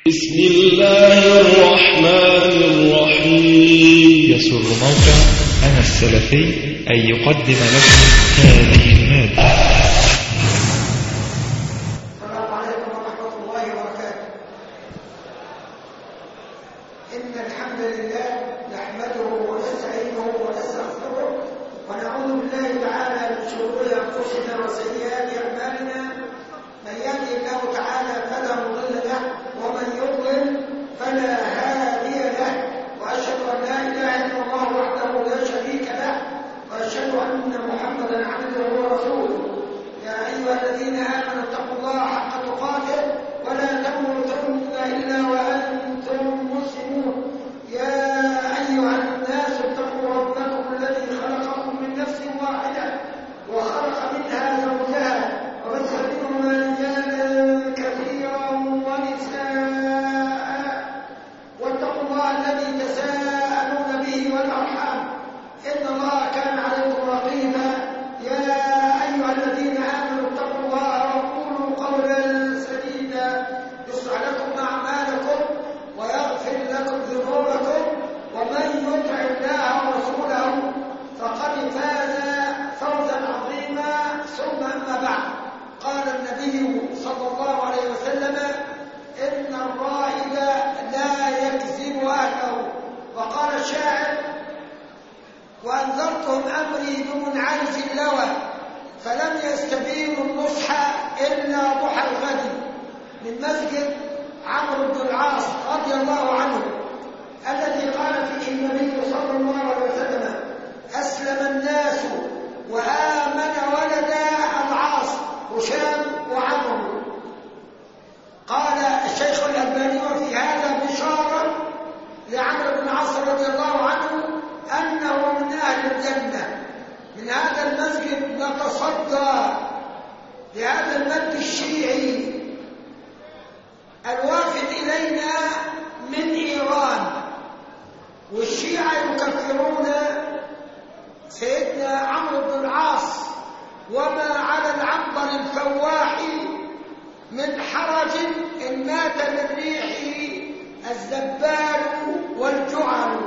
بسم الله الرحمن الرحيم. يسر موقع أنا السلفي أن يقدم لكم هذه المادة. السلام عليكم ورحمة الله وبركاته. إن الحمد لله نحمده ونستعينه ونستغفره ونعوذ بالله تعالى من شرور أنفسنا وسيئات أعمالنا. من يهده الله تعالى فلا مضل له ومن يضلل فلا هادي له، وأشهد أن لا إله إلا الله وحده لا شريك له، وأشهد أن محمدا عبده ورسوله. يا أيها الذين آمنوا اتقوا الله حق تقاته ولا تموتن إلا وأنتم مسلمون. يا أيها الناس اتقوا ربكم الذي خلقكم من نفس واحدة وخلق منها زوجها وبث منهما رجالا كثيرا ونساء، واتقوا الله الذي تساءلون به والأرحام إن الله كان عليكم رقيبا. يا أيها الذين آمنوا اتقوا الله وقولوا قولا سديدا يصلح لكم أعمالكم ويغفر لكم ذنوبكم، ومن يطع الله ورسوله فقد فاز فوزا عظيما. ثم أما بعد، قال النبي صلى الله عليه وسلم: إن الرائد لا يكذب أهله. وقال الشاعر: وأنذرتهم أمري بمنعرف اللوى فلم يستبينوا النصح إلا ضحى الغد. من مسجد عمرو بن العاص رضي الله عنه الذي قال فيه النبي صلى الله عليه وسلم: أسلم الناس وآمن ولدا العاص هشام وعمرو. قال الشيخ الألباني: وفي هذا بشارة لعمرو بن العاص رضي الله عنه أنه من أهل الجنة. من هذا المسجد نتصدى لهذا المد الشيعي الوافد إلينا من إيران، والشيعة يكفرون سيدنا عمرو بن العاص وما على العنبر الفواح من حرج إن مات من ريحه الزبال والجعل.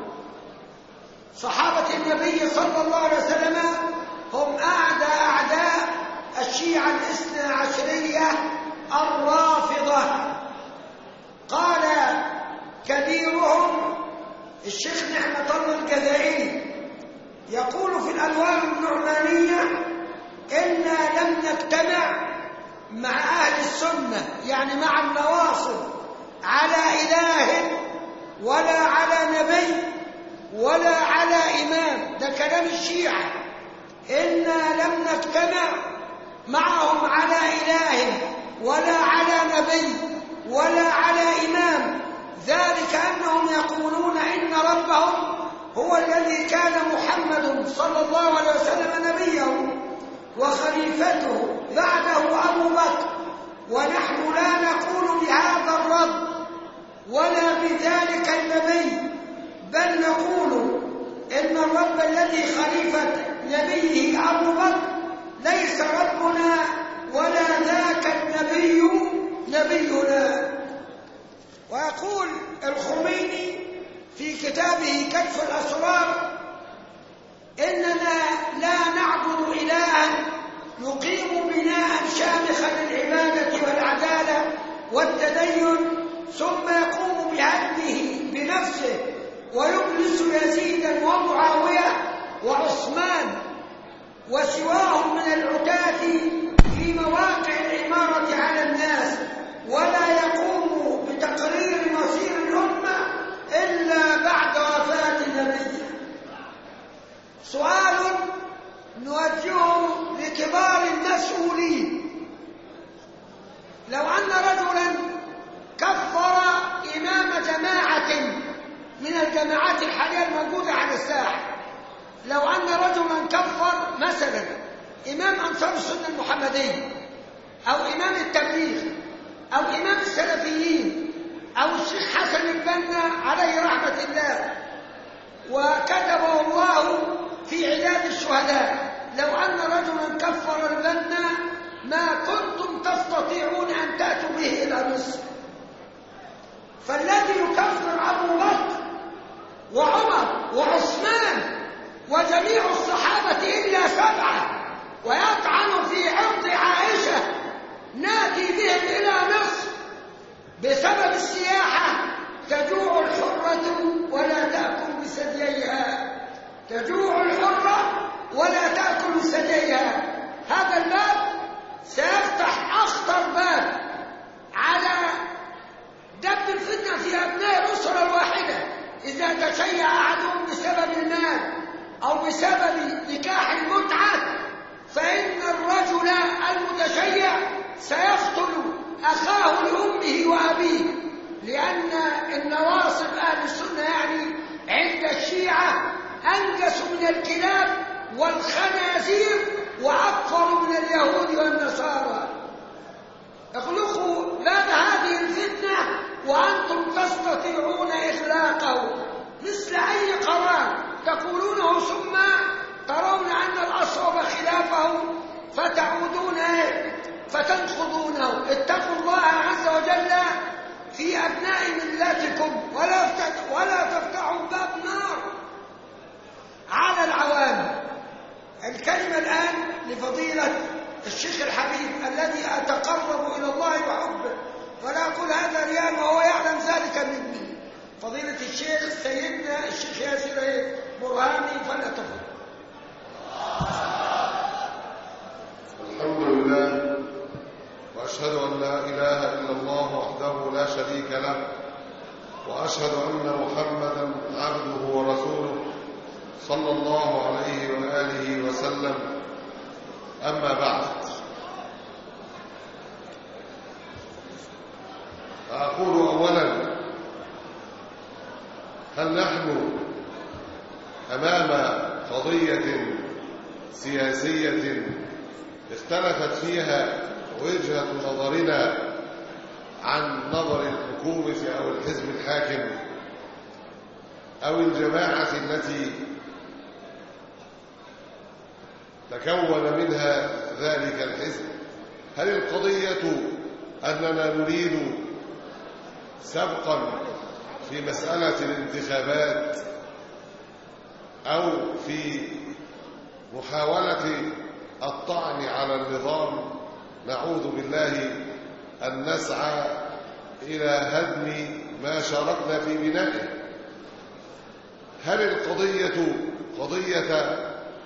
صحابة النبي صلى الله عليه وسلم هم أعداء الشيعة الاثنى عشرية الرافضة. قال كبيرهم الشيخ نعمة الله الجزائري يقول في الأنوار النعمانية: إنا لم نجتمع مع أهل السنة، يعني مع النواصب، على إله ولا على نبي ولا على إمام. ده كلام الشيعة. إنا لم نجتمع معهم على إله ولا على نبي ولا على إمام، ذلك أنهم يقولون إن ربهم هو الذي كان محمد صلى الله عليه وسلم نبيه وخليفته بعده أبو بكر، ونحن لا نقول بهذا الرب ولا بذلك النبي، بل نقول إن الرب الذي خليفة نبيه أبو بكر ليس ربنا ولا ذاك النبي نبينا. ويقول الخميني في كتابه كشف الأسرار: إننا لا نعبد إلها يقيم بناء شامخا للعبادة والعدالة والتدين ثم يقوم بهدمه بنفسه ويجلس يزيدا ومعاوية وعثمان وسواهم من العتاة في مواقع الإمارة على الناس، ولا يقوم بتقرير مصير الأمة إلا بعد وفاة النبي. سؤال نوجهه لكبار المسؤولين: لو أن رجلا كفر إمام جماعة من الجماعات الحالية الموجودة على الساحة، لو أن رجلا كفر مثلا إمام أنصار السنة المحمدية أو إمام التبليغ أو إمام السلفيين أو الشيخ حسن البنا عليه رحمة الله وكتبه الله في عداد الشهداء، لو أن رجلا كفر البنا ما كنتم تستطيعون أن تأتوا به إلى مصر. فالذي يكفر أبو بكر وعمر وعثمان وجميع الصحابة إلا 7 ويطعن في عرض عائشة ناتي بهم إلى مصر بسبب السياحة، تجوع الحرة ولا تأكل بثدييها، تجوع الحرة ولا تأكل بثدييها. هذا الباب سيفتح أخطر باب على دب الفتنة في أبناء الأسرة الواحدة. إذا تشيع أحدهم بسبب المال أو بسبب نكاح المتعة فإن الرجل المتشيع سيقتل أخاه لأمه وأبيه، لأن النواصب أهل السنة يعني عند الشيعة أنجس من الكلاب والخنازير وأكثر من اليهود والنصارى. اخلقوا باب هذه الفتنة وأنتم تستطيعون إخلاقه مثل أي قرار تقولونه ثم ترون أن الأصوب خلافه فتعودون فتنخضونه. اتقوا الله عز وجل في أبناء ملتكم ولا تفتحوا باب نار على العوام. الكلمة الآن لفضيلة الشيخ الحبيب الذي أتقرب إلى الله وحبه ولا أقول هذا رياء وهو يعلم ذلك مني. فضيلة الشيخ سيدنا الشيخ ياسر برهامي فليتفضل. الحمد لله وأشهد أن لا إله إلا الله وحده لا شريك له وأشهد أن محمدا عبده ورسوله صلى الله عليه وآله وسلم. أما بعد، فأقول أولا: هل نحن أمام قضية سياسية اختلفت فيها وجهة نظرنا عن نظر الحكومة أو الحزب الحاكم أو الجماعة التي تكون منها ذلك الحزب؟ هل القضية أننا نريد سبقا في مسألة الانتخابات أو في محاولة الطعن على النظام نعوذ بالله أن نسعى إلى هدم ما شاركنا في بنائه؟ هل القضية قضية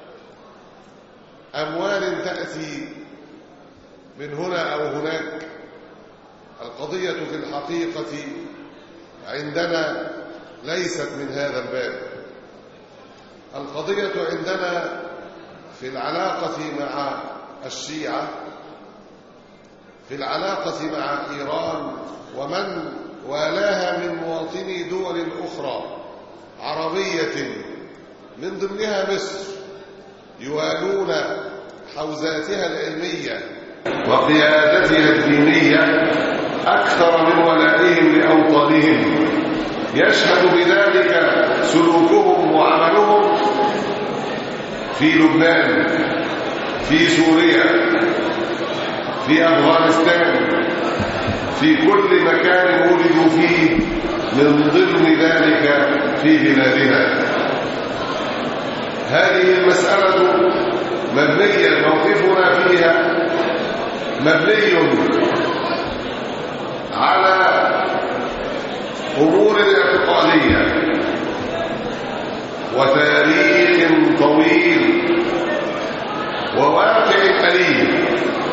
أموال تأتي من هنا أو هناك؟ القضية في الحقيقة عندنا ليست من هذا الباب. القضية عندنا في العلاقة مع الشيعة، في العلاقة مع إيران ومن والاها من مواطني دول أخرى عربية من ضمنها مصر يوالون حوزاتها العلمية وقيادتها الدينية أكثر من ولائهم لأوطانهم. يشهد بذلك سلوكهم وعملهم في لبنان، في سوريا، في أفغانستان، في كل مكان ولدوا فيه من ضمن ذلك في بلادنا. هذه المسألة مبنية، موقفنا فيها مبني على أمور اعتقادية وتاريخ طويل وواقع أليم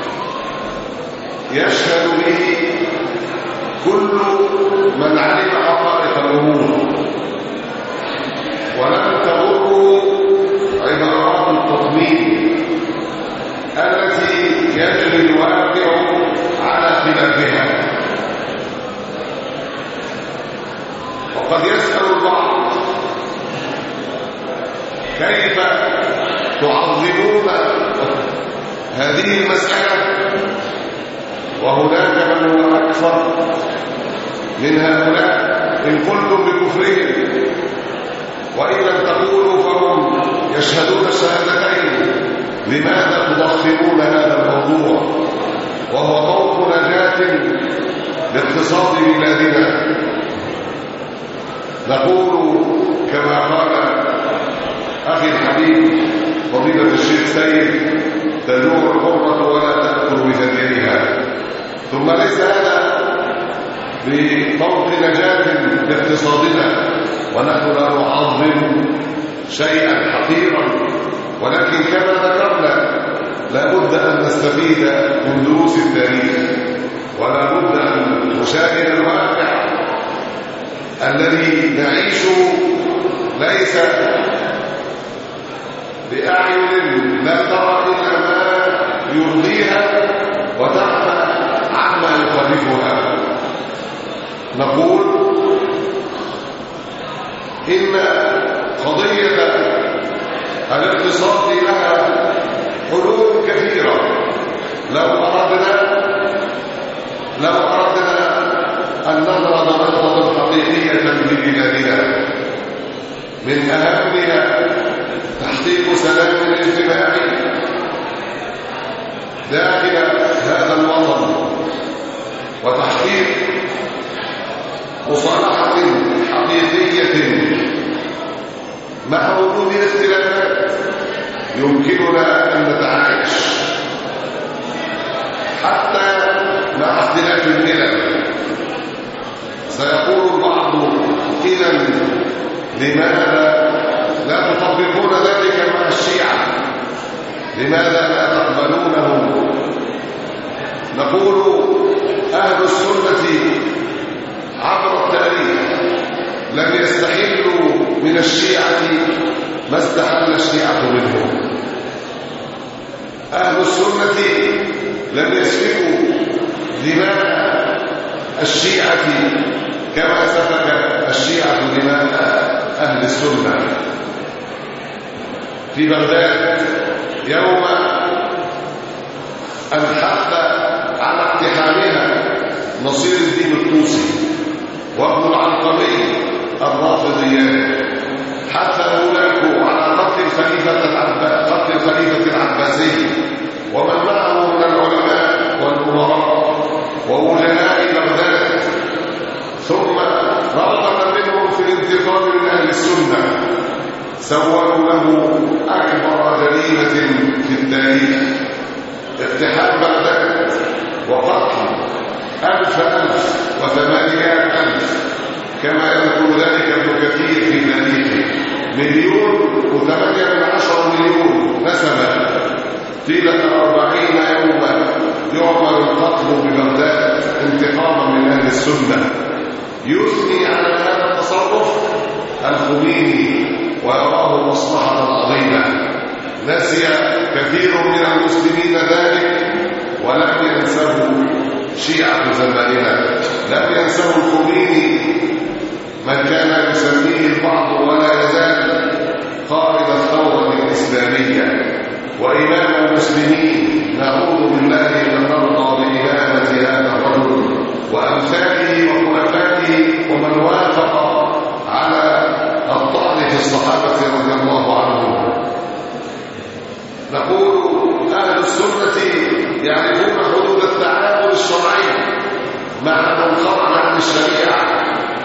يشهد به كل من علم حقائق الأمور، ولن تضره عبارات التطبيق التي يجري الواقع على خلافها. وقد يسأل البعض: كيف تعظمون هذه المسألة وهناك من هو أكثر من هؤلاء إن قلتم بكفرهم، وإن لم تقولوا فهم يشهدون الشهادتين، لماذا تضخمون هذا الموضوع وهو طوق نجاة لاقتصاد بلادنا نقول كما قال أخي الحبيب فضيلة الشيخ سيد: تجوع الحرة ولا تأكل بثدييها. ثم ليس هذا بطوق نجاة لاقتصادنا، ونحن لا نعظم شيئا حقيرا، ولكن كما ذكرنا لا بد أن نستفيد من دروس التاريخ، ولا بد أن نشاهد الواقع الذي نعيشه ليس بأعين لا ترى إلا ما يرضيها وتعفى عما يخالفها. نقول إن قضية الاقتصاد لها حلول كثيرة. لو أردنا أن نضرب نهضة حقيقية ببلادنا من أهمها تحقيق سلام اجتماعي داخل هذا الوطن، وتحقيق مصالحة حقيقية مع وجود الاختلافات يمكننا أن نتعايش حتى مع اختلاف الملل. سيقول البعض: إذا لماذا لا تطبقون ذلك مع الشيعة؟ لماذا لا تقبلونه؟ نقول: أهل السنة عبر التاريخ لم يستحلوا من الشيعة ما استحل الشيعة منهم. أهل السنة لم يسفكوا دماء الشيعة كما سفك الشيعة دماء أهل السنة. في بغداد يوم أن حث على اقتحامها نصير الدين الطوسي وابن العلقمي الرافضيان، حث هناك على قتل الخليفة العباسي ومن معه من العلماء والأمراء ووجهاء بغداد، ثم رغبة منهم في الانتقام من أهل السنة سووا له أكبر جريمة في التاريخ: اقتحام بغداد وقتل 1000 كما يذكر ذلك ابن كثير في تاريخه. 1,810,000,000 نسمة طيلة 40 يوما يعمل القتل ببغداد انتقاما من أهل السنة. يثني على هذا التصرف الخميني ويراه مصلحة عظيمة. نسي كثير من المسلمين ذلك ولم ينسه شيعة زماننا، لم ينسه الخميني من كان يسميه البعض ولا يزال قائد الثورة الإسلامية وإمام المسلمين. نعوذ بالله أن نرضى بإمامة هذا الرجل وأمثاله وخلفائه ومن وافق على الطعن في الصحابة رضي الله عنهم. نقول: أهل السنة يعرفون حدود التعامل الشرعي مع من خرج عن الشريعة،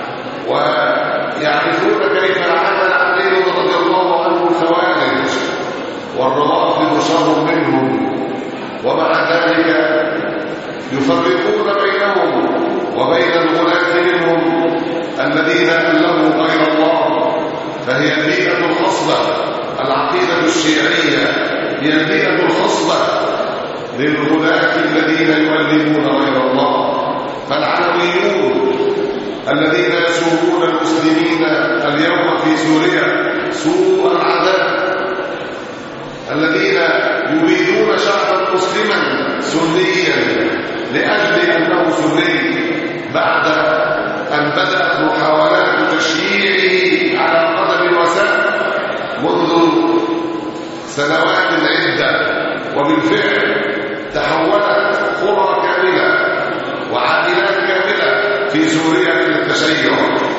ويعرفون كيف عمل علي رضي الله عنه الخوارج والروافض شر منهم، ومع ذلك يفرقون بينهم وبين الغلاة منهم الذين ألهوا غير الله. فهي البيئة الخصبة، العقيدة الشيعية هي البيئة الخصبة للغلاة الذين يؤلهون غير الله. فالعلويون الذين يسومون المسلمين اليوم في سوريا سوء العذاب، الذين يريدون شعبا مسلما سنيا لأجل أنه سني، بعد أن بدأت محاولات تشييعه على قدم وساق منذ سنوات عدة، وبالفعل تحولت قرى كاملة وعائلات كاملة في سوريا إلى التشيع.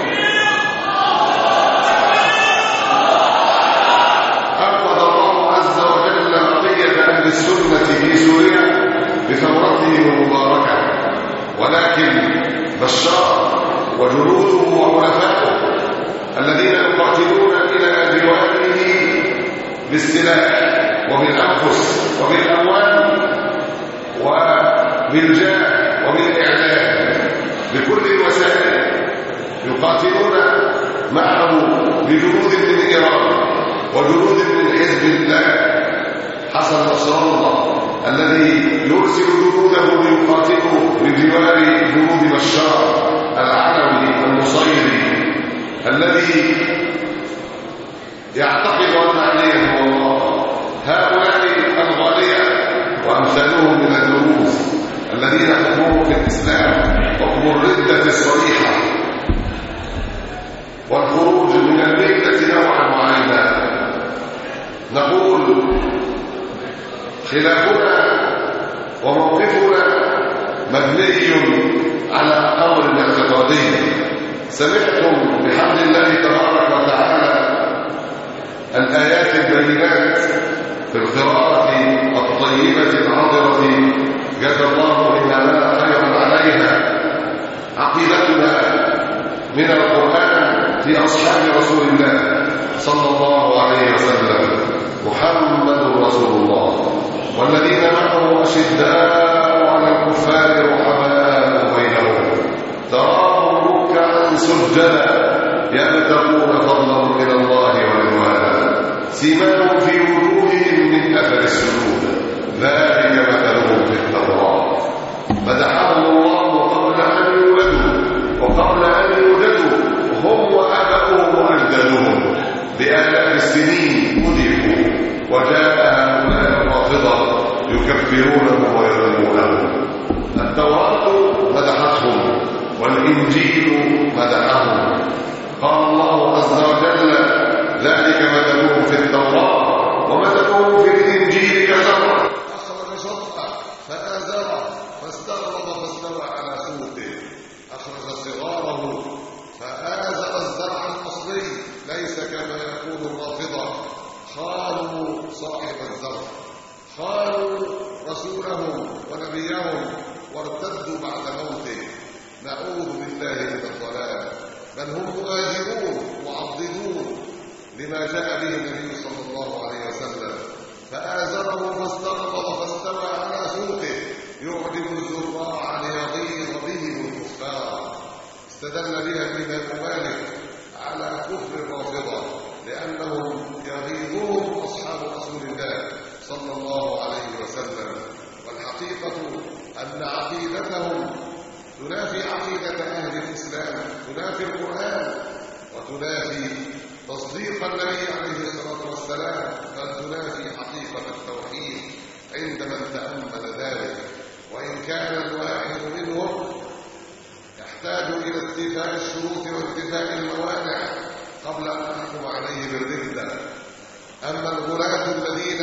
أنقذ الله عز وجل بقية أهل السنة في سوريا بثورته المباركة، ولكن بشار وجنوده وحلفائه الذين يقاتلون إلى جواره بالسلاح وبالأنفس وبالأموال وبالجاه وبالإعلام بكل الوسائل، يقاتلون معه بجنود من إيران وجنود من حزب الله حسن نصر الله الذي يرسل جنوده ليقاتلوا بجوار جنود بشار العلوي النصيري الذي يعتقد أن عليه هو الله. هؤلاء الغالية وأمثالهم من الدروز الذين حكموا في الإسلام حكم الردة الصريحة والخروج من الملة نوعا معينا. نقول خلافنا وموقفنا مبني على أمر اعتقادي. سمعتم بحمد الله تبارك وتعالى الآيات البينات في القراءة الطيبة العاطرة جزا الله إننا خيرا عليها. عقيدتنا من القرآن في أصحاب رسول الله صلى الله عليه وسلم محمد رسول الله والذين معه أشداء على الكفار رحماء بينهم تراهم ركعا سجدا يبتغون فضلا من الله ورضوانا سيماهم في وجوههم من أثر السجود ذلك مثلهم في التوراة. مدحهم الله قبل أن يولدوا وقبل أن يوجدوا هم وأباؤهم وأجدادهم بآلاف السنين مدحوا، وجاء هؤلاء الرافضة يكفرونهم ويظلمونهم. التوراة مدحتهم والإنجيل مدحهم. قال الله عز وجل ذلك مثلهم في التوراة ومثلهم في الإنجيل كزرع أخرج شطأه فآزره فاستغلظ فاستوى على سوقه. أخرج صغاره فآزر الزرع الأصلي ليس كما يقول الرافضة خانوا صاحب الزرع، خانوا رسولهم ونبيهم وارتدوا بعد موته. نعوذ بالله من الضلال، بل هم مهاجرون معضدون لما جاء به النبي صلى الله عليه وسلم. فآزره فاستغلظ فاستوى على سوقه يعجب الزراع ليغيظ بهم الكفار. استدل بها الإمام مالك على كفر الرافضة لأنهم يغيظون أصحاب رسول الله صلى الله عليه وسلم. والحقيقة أن عقيدتهم تنافي عقيدة أهل الإسلام، تنافي القرآن وتنافي تصديق النبي عليه الصلاة والسلام، بل تنافي حقيقة التوحيد عند من تأمل ذلك. وإن كان الواحد منهم يحتاج إلى استيفاء الشروط وانتفاء الموانع قبل أن نحكم عليه بالردة. أما الغلاة الذين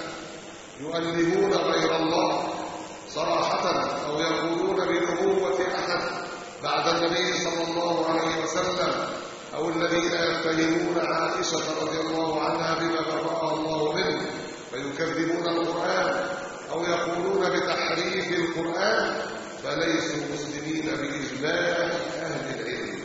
يؤلهون غير الله صراحة أو يقولون بنبوة أحد بعد النبي صلى الله عليه وسلم، أو الذين يتهمون عائشة رضي الله عنها بما برأها الله منه فيكذبون القرآن، أو يقولون بتحريف القرآن، فليسوا مسلمين بإجماع أهل العلم.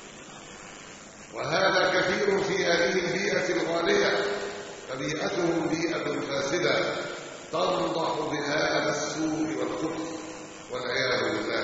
وهذا كثير في هذه البيئة الغالية، فبيئتهم بيئة فاسدة تنضح بهذا السوء والكفر والعياذ بالله.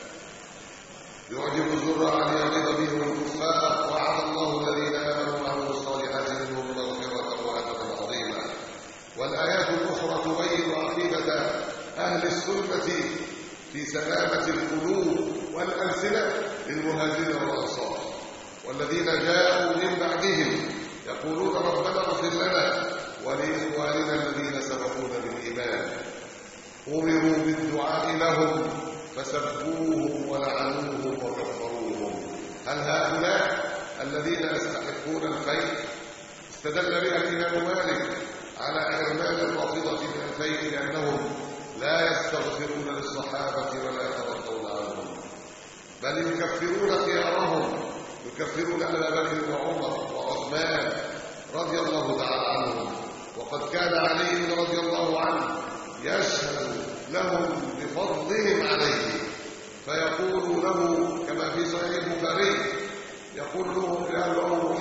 يعجب الزراع ليغيظ بهم الكفار. وعد الله الذين آمنوا وعملوا الصالحات منهم مغفرة وأجرا عظيما. والآيات الأخرى تبين عقيدة أهل السنة في سلامة القلوب والألسنة للمهاجرين والأنصار والذين جاءوا من بعدهم يقولون ربنا اغفر لنا ولإخواننا الذين سبقونا بالإيمان. أمروا بالدعاء لهم فسبوهم ولعنوهم وكفروهم. هل هؤلاء الذين يستحقون الخير؟ استدل بها الإمام مالك على إرمان الرافضة من الخير لأنهم لا يستغفرون للصحابة ولا يترضون عنهم، بل يكفرون خيارهم، يكفرون أبا بكر وعمر وعثمان رضي الله تعالى عنهم. وقد كان علي رضي الله عنه يشهد لهم بفضلهم عليه، فيقول له كما في صحيح البخاري، يقول له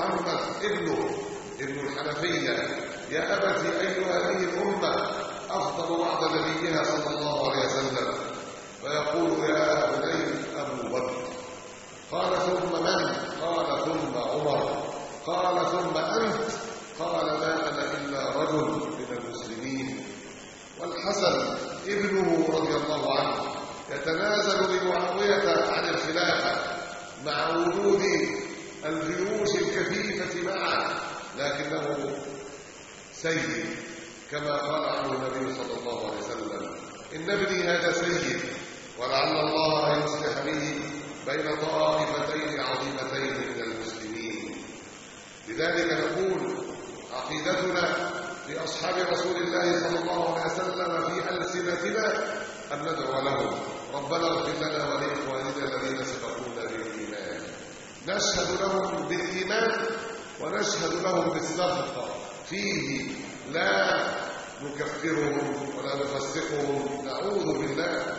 ابن الحنفية: يا أبت أي هذه الأمة أفضل بعد نبيها صلى الله عليه وسلم؟ فيقول: يا بني أبو بكر. قال: ثم من؟ قال: ثم عمر. قال: ثم أنت؟ قال: لا أنا إلا رجل من المسلمين. والحسن ابنه رضي الله عنه يتنازل لمعاوية عن الخلافة مع وجود الجيوش الكثيفة معه، لكنه سيد كما قال عنه النبي صلى الله عليه وسلم: إن ابني هذا سيد، ولعل الله أن يصلح به بين طائفتين عظيمتين من المسلمين. لذلك نقول: عقيدتنا في أصحاب رسول الله صلى الله عليه وسلم في ألسنتنا أن ندعو لهم: ربنا اغفر لنا ولإخواننا الذين سبقونا بالإيمان. نشهد لهم بالإيمان ونشهد لهم بالصدق فيه، لا نكفرهم ولا نفسقهم، نعوذ بالله،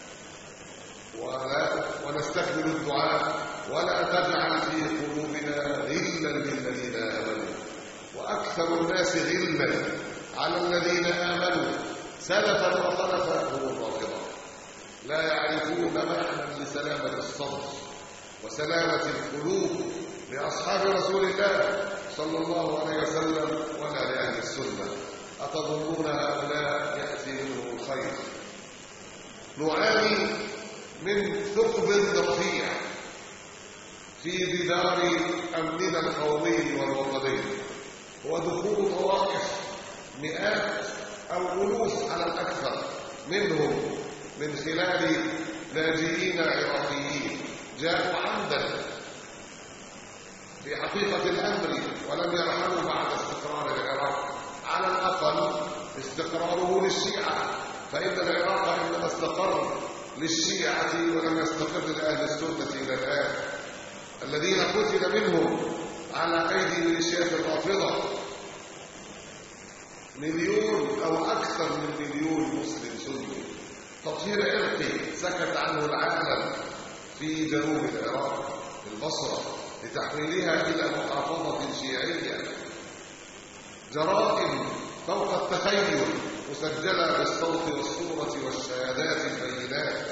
ونستكمل الدعاء: ولا تجعل في قلوبنا غلا للذين آمنوا. وأكثر الناس غلا على الذين آمنوا سلفا وخلفا هم الرافضة، لا يعرفون معنى لسلامة الصدر وسلامة القلوب لأصحاب رسول الله صلى الله عليه وسلم ولا لأهل السنة. أتظنون هؤلاء يأتي منهم الخير؟ نعاني من ثقب رفيع في جدار أمننا القومي والوطني، ودخول طوائف مئات أو ألوف على الأكثر منهم من خلال لاجئين عراقيين جاءوا عمدا في حقيقة الأمر ولم يرحلوا بعد استقرار العراق، على الأقل استقراره للشيعة، فإن العراق إنما استقر للشيعة ولم يستقر لأهل السنة إلى الآن، الذين قتل منهم على أيدي ميليشيات الرافضة 1,000,000 أو أكثر من 1,000,000 مسلم سني. تطهير عرقي سكت عنه العالم في جنوب العراق في البصرة لتحويلها إلى محافظة شيعية. جرائم فوق التخيل مسجلة بالصوت والصورة والشهادات البينات.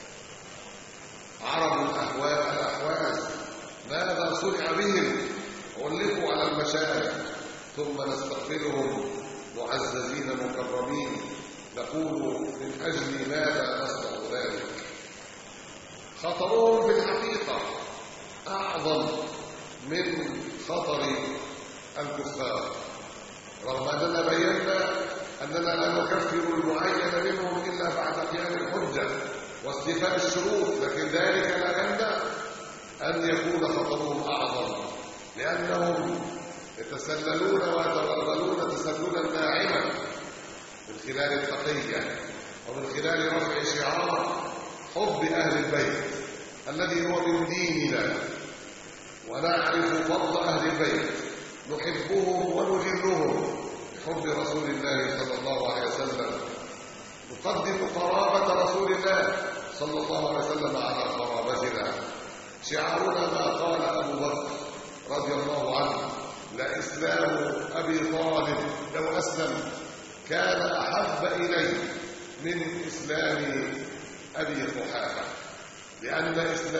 عرب الأحواز ماذا صنع بهم؟ علقوا على المشارع ثم نستقبلهم معززين مكرمين، نقول: من أجل ماذا نصنع ذلك؟ خطرهم في الحقيقة أعظم من خطر الكفار، رغم أننا بينا أننا لا نكفر المعين منهم إلا بعد قيام الحجة واستيفاء الشروط، لكن ذلك لا يمنع أن يكون خطرهم أعظم، لأنهم يتسللون ويتغلغلون تسللا ناعما من خلال التقية ومن خلال رفع شعار حب أهل البيت الذي هو من ديننا، ونعرف فضل أهل البيت، نحبهم ونجلهم بحب رسول الله صلى الله عليه وسلم، نقدم قرابة رسول الله صلى الله عليه وسلم على قرابتنا. شعارنا ما قال أبو بكر رضي الله عنه: لإسلام أبي طالب لو أسلم كان أحب إلي من إسلام أبي قحافة، لأن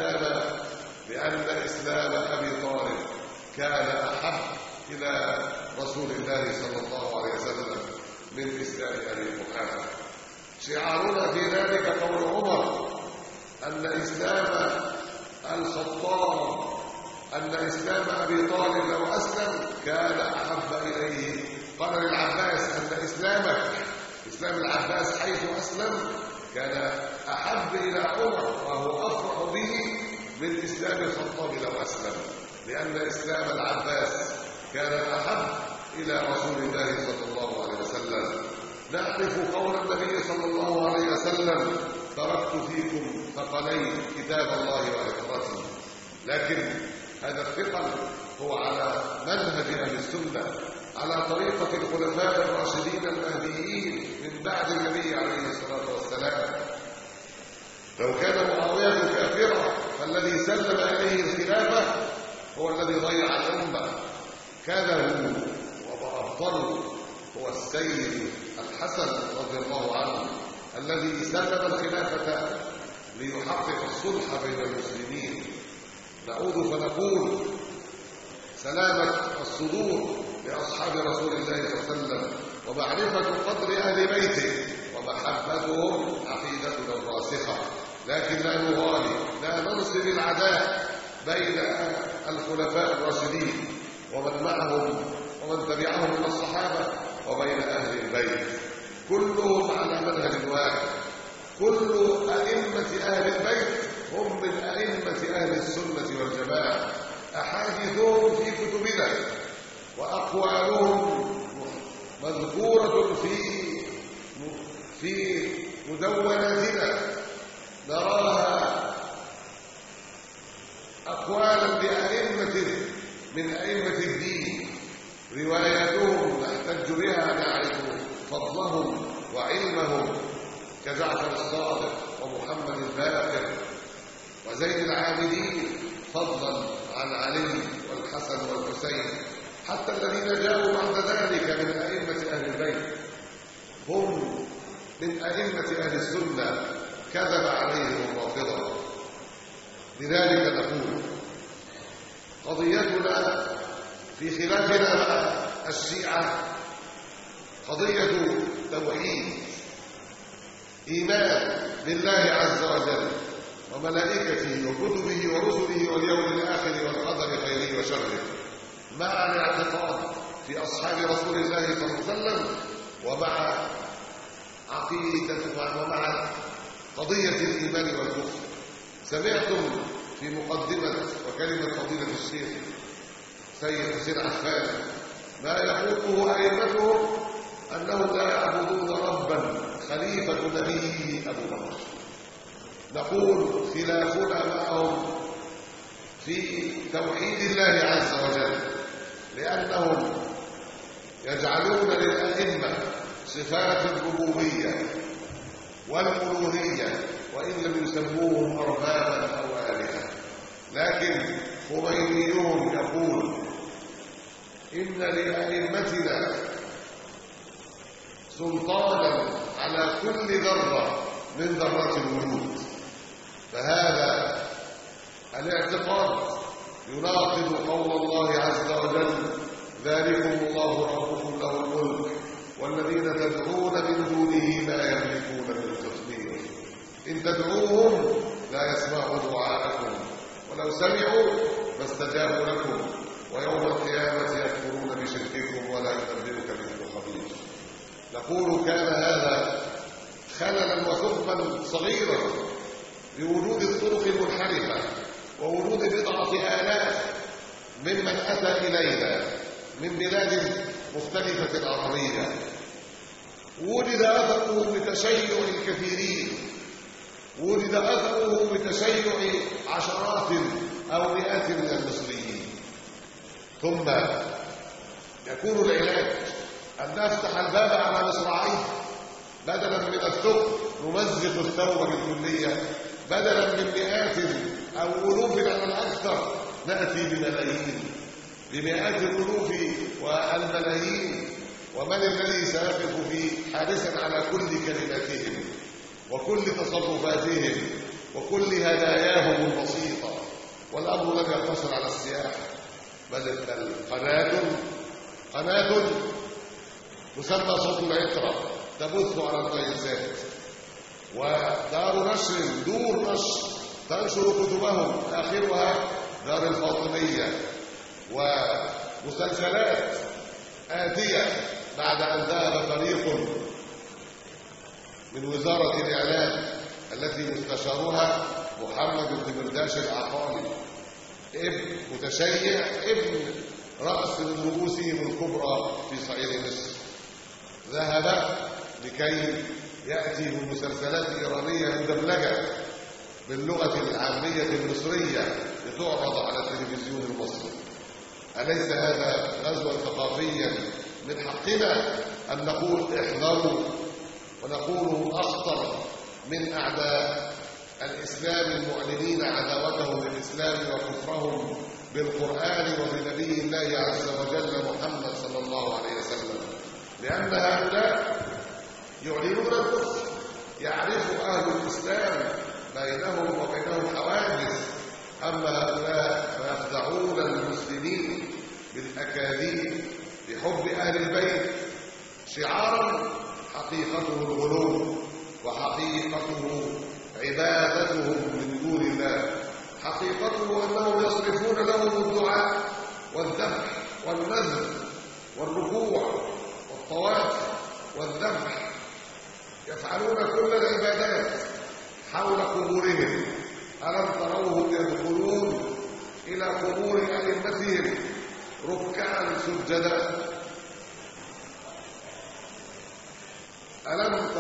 إسلام أبي طالب كان أحب إلى رسول الله صلى الله عليه وسلم من إسلام أبي قحافة. شعارنا في ذلك قول عمر أن إسلام الخطاب أن إسلام أبي طالب لو أسلم كان أحب إليه. قال للعباس أن إسلام العباس حيث أسلم كان أحب إلى عمر وهو أفرح به من إسلام الخطاب لو أسلم، لأن إسلام العباس كان أحب إلى رسول الله صلى الله عليه وسلم. نعرف قول النبي صلى الله عليه وسلم: تركت فيكم ثقلين كتاب الله وعترتي. لكن هذا الثقل هو على منهج أهل السنة، على طريقة الخلفاء الراشدين المهديين من بعد النبي عليه الصلاة والسلام. لو كان معاوية كافرا فالذي سلم إليه الخلافة هو الذي ضيع الأمة، كذبوا وأبطلوا هو السيد الحسن رضي الله عنه الذي سلم الخلافة ليحقق الصلح بين المسلمين. نعود فنقول سلامة الصدور لأصحاب رسول الله صلى الله عليه وسلم ومعرفة قدر أهل بيته ومحبتهم عقيدتنا الراسخة، لكن لا نغالي، لا ننصب العداء بين الخلفاء الراشدين ومن معهم ومن تبعهم من الصحابة وبين أهل البيت، كلهم على منهج واحد. كل أئمة أهل البيت هم من أئمة أهل السنة والجماعة، أحاديثهم في كتبنا وأقوالهم مذكورة في مدوناتنا، نراها أقوالا لأئمة من أئمة الدين، رواياتهم نحتج بها نعرف فضلهم وعلمهم كجعفر الصادق ومحمد الباقر وزين العابدين فضلا عن علي والحسن والحسين، حتى الذين جاءوا بعد ذلك من أئمة أهل البيت هم من أئمة أهل السنة، كذب عليهم الرافضة. لذلك نقول قضيتنا في خلافنا مع الشيعة قضية توحيد، إيمان بالله عز وجل وملائكته وكتبه ورسله واليوم الآخر والقدر خيره وشره، مع الاعتقاد في أصحاب رسول الله صلى الله عليه وسلم ومع عقيدة ومع قضية الإيمان والكفر. سمعتم في مقدمة وكلمة فضيلة الشيخ سيد حسين عفان ما يقوله أئمتهم أنهم لا يعبدون ربا خليفة نبيه أبو بكر. نقول خلافنا معهم في توحيد الله عز وجل، لأنهم يجعلون للأئمة صفات الربوبية والألوهية وإن لم يسموهم أربابا أو آلهة، لكن خمينيون يقول إن لأئمتنا سلطانا على كل ذرة من ذرات الوجود، فهذا الاعتقاد يناقض قول الله عز وجل ذلكم الله ربكم له الملك والذين تدعون من دونه لا يملكون من تطمير إن تدعوهم لا يسمعوا دعاءكم ولو سمعوا فاستجابوا لكم ويوم القيامة يكفرون بشرككم ولا ينبئك مثل خبير. نقول كان هذا خللا وثقبا صغيرا بوجود الطرق المنحرفة ووجود بضعة آلاف ممن أتى إلينا من بلاد مختلفة عربية، وجد أثره بتشيع الكثيرين، وجد أثره بتشيع عشرات أو مئات من المصريين. ثم يكون العلاج أن نفتح الباب على مصراعيه بدلا من الثقب نمزق الثوب بالكلية، بدلا من مئات أو ألوف على الأكثر نأتي بمئات الألوف والملايين. ومن الذي سيقف في حارسا على كل كلماتهم وكل تصرفاتهم وكل هداياهم البسيطة؟ والأمر لم يقتصر على السياحة، بل قناة تسمى صوت العترة تبث على القياسات، ودار نشر دور نشر تنشر كتبهم آخرها دار الفاطمية، ومسلسلات آتية بعد أن ذهب فريق من وزارة الإعلام التي مستشارها محمد بن مرداش العقالي، ابن متشيع، ابن رأس من رؤوسهم الكبرى في صعيد مصر، ذهب لكي يأتي بمسلسلات إيرانية مدبلجة باللغة العامية المصرية لتعرض على التلفزيون المصري. أليس هذا غزوا ثقافيا من حقنا أن نقول احذروا، ونقول أخطر من أعداء الإسلام المعلنين عداوتهم للإسلام وكفرهم بالقرآن وبنبي الله عز وجل وجل محمد صلى الله عليه وسلم، لأن هؤلاء يعلنون الكفر. يعرف أهل الإسلام بينهم وبينهم حواجز، أما هؤلاء فيخدعون المسلمين بالأكاذيب بحب أهل البيت شعارا حقيقته الغلو، وحقيقته عبادتهم من دون الله، حقيقته أنهم يصرفون لهم الدعاء والذبح والنذر والركوع والطواف والذبح، يفعلون كل العبادات حول قبورهم. ألم تروهم يدخلون إلى قبور أئمتهم ركعا سجدا؟ ألم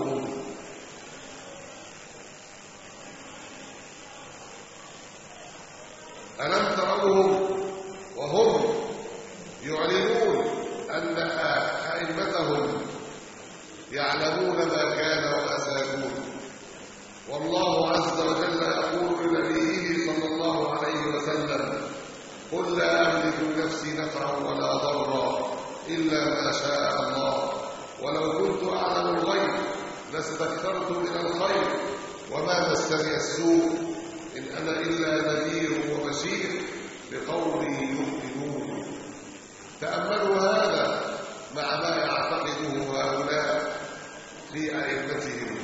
تروهم وهم يعلنون أن أئمتهم يعلمون ما كان وما سيكون؟ والله عز وجل يقول لنبيه صلى الله عليه وسلم: قل لا أملك لنفسي نفعا ولا ضرا إلا ما شاء الله، ولو كنت أعلم الغيب لاستكثرت من الخير وما مسني السوء، إن أنا إلا نذير وبشير لقوم يؤمنون. تأملوا هذا مع ما يعتقده هؤلاء في أئمتهم،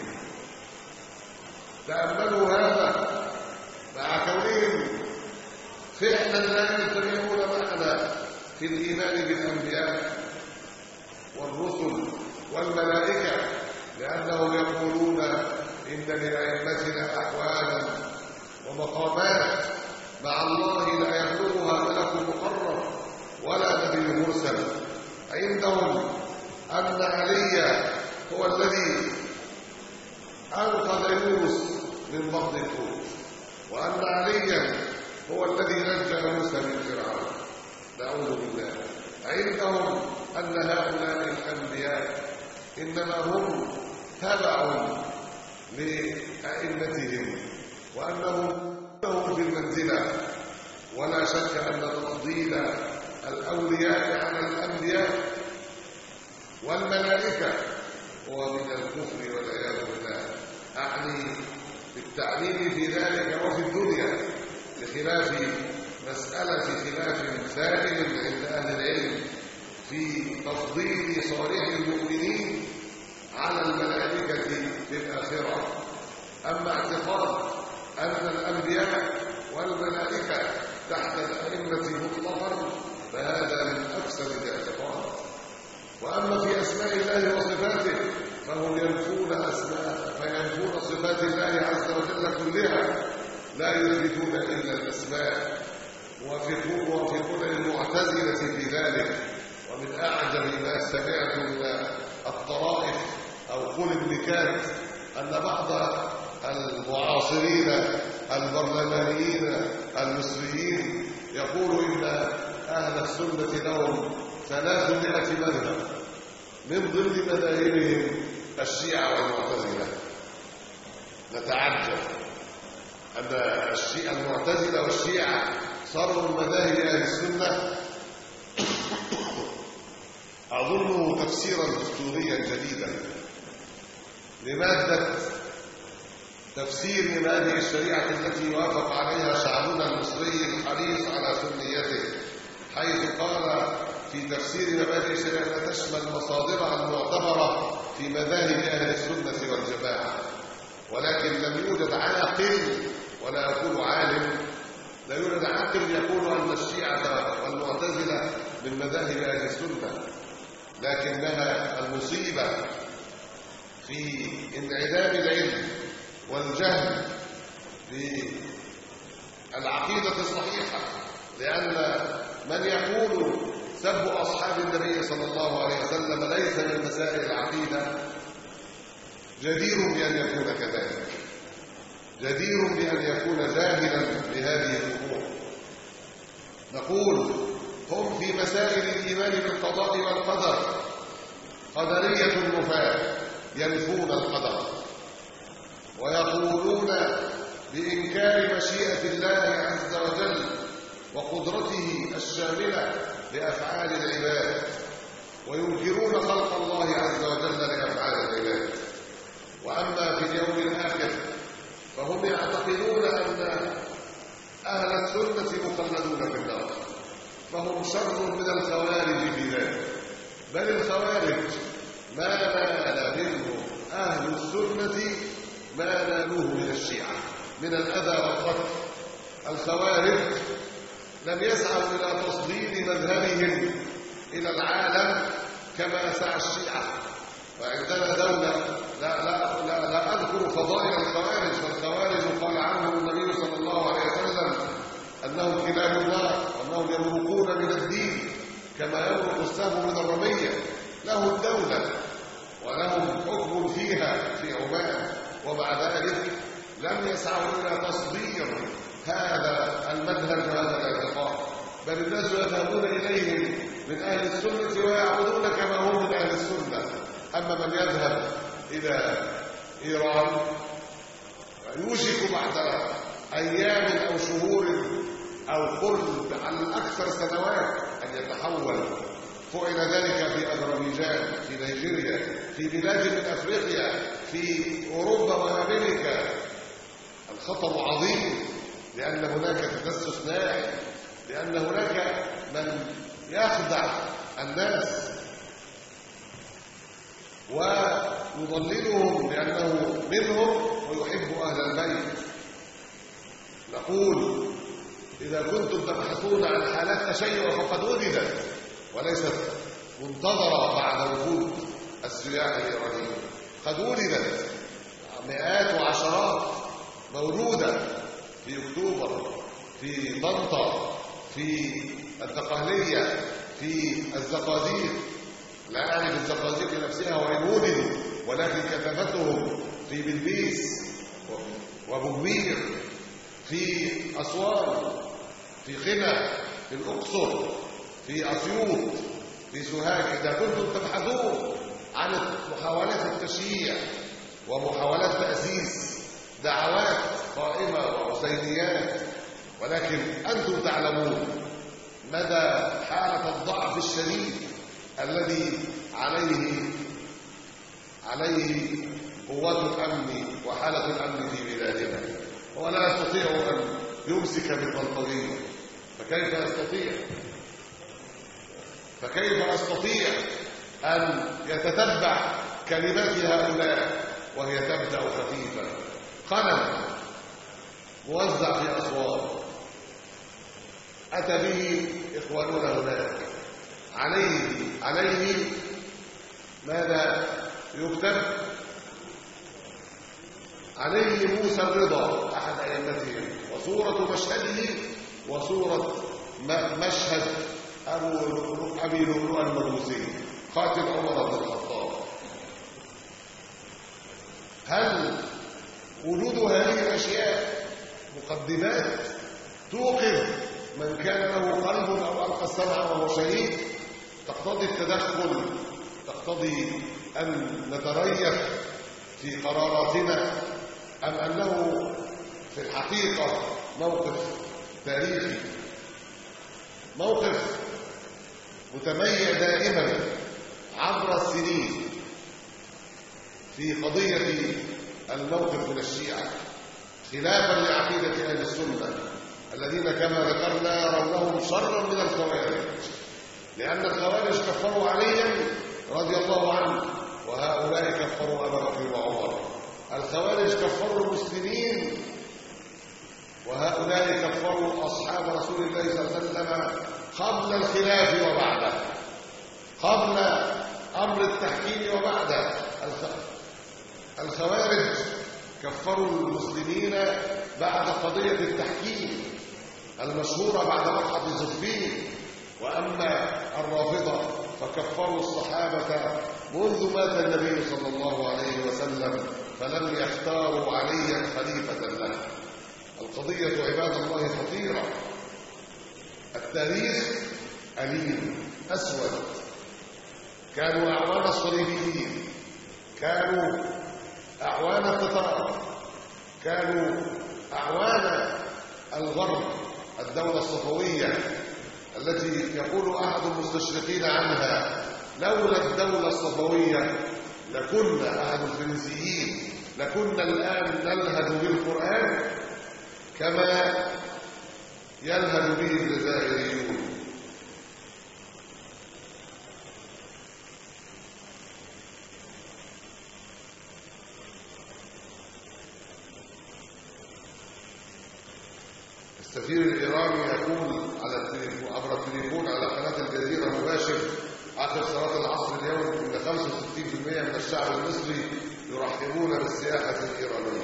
تأملوا هذا مع كونهم فعلا لا يتبعون معنا في الإيمان بالأنبياء والرسل والملائكة، لأنهم يقولون إن لأئمتنا أحوالا ومقامات مع الله لا يبلغها ملك مقرب ولا نبي مرسل. عندهم أن علي هو الذي أنقذ يونس من بطن الحوت، وأن عليا هو الذي نجى موسى من فرعون، نعوذ بالله. عندهم أن هؤلاء الأنبياء إنما هم تبع لأئمتهم، وأنهم في المنزلة. ولا شك أن تفضيل الأولياء على الأنبياء والملائكة هو من الكفر والعياذ بالله. أعني بالتعليم في ذلك وفي الدنيا، بخلاف مسألة خلاف سائل عند أهل العلم في تفضيل صالح المؤمنين على الملائكة في الآخرة. أما اعتقاد أن الأنبياء والملائكة تحت الأئمة مطلقا فهذا من أفسد الاعتقاد. وأما في أسماء الله وصفاته فهم ينفون صفات الله عز وجل كلها، لا يثبتون إلا الأسماء، ويوافقون المعتزلة في ذلك. ومن أعجب ما سمعت من الطرائف أو قول ابن كانت أن بعض المعاصرين البرلمانيين المصريين يقول إن أهل السنة لهم 300 مذهب، من ضمن مذاهبهم الشيعة والمعتزلة. نتعجب أن المعتزلة والشيعة صاروا من مذاهب أهل السنة. أظنه تفسيرا دستوريا جديدا لمادة تفسير من هذه الشريعة التي وافق عليها شعبنا المصري الحريص على سنيته، حيث قال في تفسير مبادئ الشريعة تشمل مصادرها المعتبرة في مذاهب أهل السنة والجماعة. ولكن لم يوجد عاقل، ولا يقول عالم، لا يوجد عاقل يقول أن الشيعة والمعتزلة من مذاهب أهل السنة، لكنها المصيبة في انعدام العلم والجهل بالعقيدة الصحيحة. لأن من يقول سب أصحاب النبي صلى الله عليه وسلم ليس من مسائل العقيدة جدير بأن يكون كذلك، جدير بأن يكون جاهلا بهذه الأمور. نقول هم في مسائل الإيمان بالقضاء والقدر قدرية نفاة، ينفون القدر ويقولون بإنكار مشيئة الله عز وجل وقدرته الشاملة لأفعال العباد، وينكرون خلق الله عز وجل لأفعال العباد. وأما في اليوم الآخر فهم يعتقدون أن أهل السنة مخلدون في النار، فهم شر من الخوارج في ذلك. بل الخوارج ما نال منه أهل السنة ما نالوه من الشيعة من الأذى والقتل. الخوارج لم يسعوا إلى تصدير مذهبهم إلى العالم كما سعى الشيعة. وعندنا دولة لا أذكر فضائل الخوارج، فالخوارج قال عنهم النبي صلى الله عليه وسلم أنهم كلاب النار، وأنهم يمرقون من الدين كما يمرق السهم من الرمية. له الدولة ولهم حكم فيها في عمان، ومع ذلك لم يسعوا إلى تصدير هذا المنهج وهذا الاعتقاد، بل الناس يذهبون إليهم من أهل السنة ويعبدون كما هم من أهل السنة. أما من يذهب إلى إيران يوشك بعد أيام أو شهور أو قرب على الأكثر سنوات أن يتحول. فعل ذلك في أذربيجان، في نيجيريا، في بلاد من أفريقيا، في أوروبا وأمريكا. الخطر عظيم، لأن هناك تدسس ناعم، لأن هناك من يخدع الناس ويضللهم لأنه منهم ويحب أهل البيت. نقول إذا كنتم تبحثون عن حالات تشيع فقد وجدت وليست منتظرة بعد وجود السياح الإيرانيين. قد وجدت مئات وعشرات موجودة في أكتوبر، في طنطا، في الدقهلية، في الزقازيق. لا أعني بالزقازيق نفسها وإن وجدوا، ولكن كثافتهم في بلبيس وبومير، في أسوان، في قنا، في الأقصر، في أسيوط، في سوهاج. إذا كنتم تبحثون عن محاولات التشييع ومحاولات تأسيس دعوات قائمة وحسينيات، ولكن أنتم تعلمون مدى حالة الضعف الشديد الذي عليه قوات الأمن وحالة الأمن في بلادنا، ولا يستطيع أن يمسك بالبلطجية. فكيف أستطيع أن يتتبع كلمات هؤلاء وهي تبدأ خفيفة؟ قلم موزع في أسوان أتى به إخواننا هناك، عليه ماذا يكتب؟ عليه موسى الرضا أحد أئمتهم، وصورة مشهده وصورة مشهد أبي لؤلؤ المجوسي قاتل عمر بن الخطاب. هل وجود هذه الأشياء مقدمات توقظ من كان له قلب أو ألقى السمع وهو شهيد؟ تقتضي التدخل، تقتضي أن نتريث في قراراتنا، أم أنه في الحقيقة موقف تاريخي، موقف متميع دائما عبر السنين في قضية الموقف من الشيعة، خلافا لعقيدة أهل السنة الذين كما ذكرنا يرونهم شرا من الخوارج، لأن الخوارج كفروا عليا رضي الله عنه، وهؤلاء كفروا أبا بكر وعمر. الخوارج كفروا المسلمين، وهؤلاء كفروا أصحاب رسول الله صلى الله عليه وسلم قبل الخلاف وبعده، قبل أمر التحكيم وبعده. الخوارج كفروا المسلمين بعد قضية التحكيم المشهورة بعد مرحلة صفين. وأما الرافضة فكفروا الصحابة منذ مات النبي صلى الله عليه وسلم، فلم يختاروا عليا خليفة له. القضية عباد الله خطيرة. التاريخ أليم أسود. كانوا أعوان الصليبيين، كانوا أعوان التتار، كانوا أعوان الغرب الدولة الصفوية التي يقول أحد المستشرقين عنها لولا الدولة الصفوية لكنا، أحد الفرنسيين، لكنا الآن نلهج بالقرآن كما يلهج به الجزائريون. السفير الإيراني يقول عبر التليفون على قناة الجزيرة مباشر آخر صلاة العصر اليوم إن 65% من الشعب المصري يرحبون بالسياحة الإيرانية.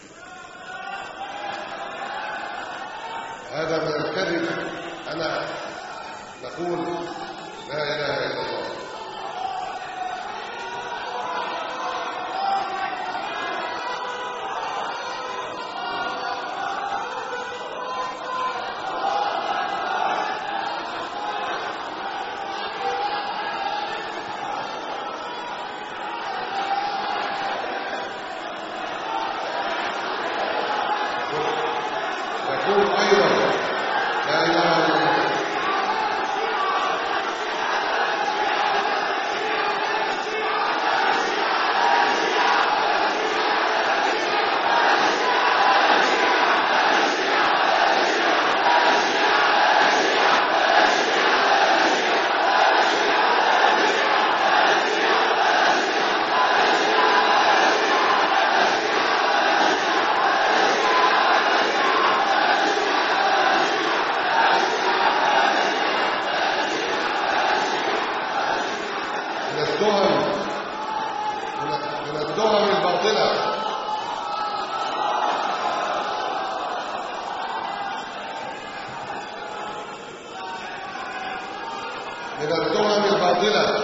هذا من الكذب. أنا نقول لا إله إلا الله. من التهم الباطلة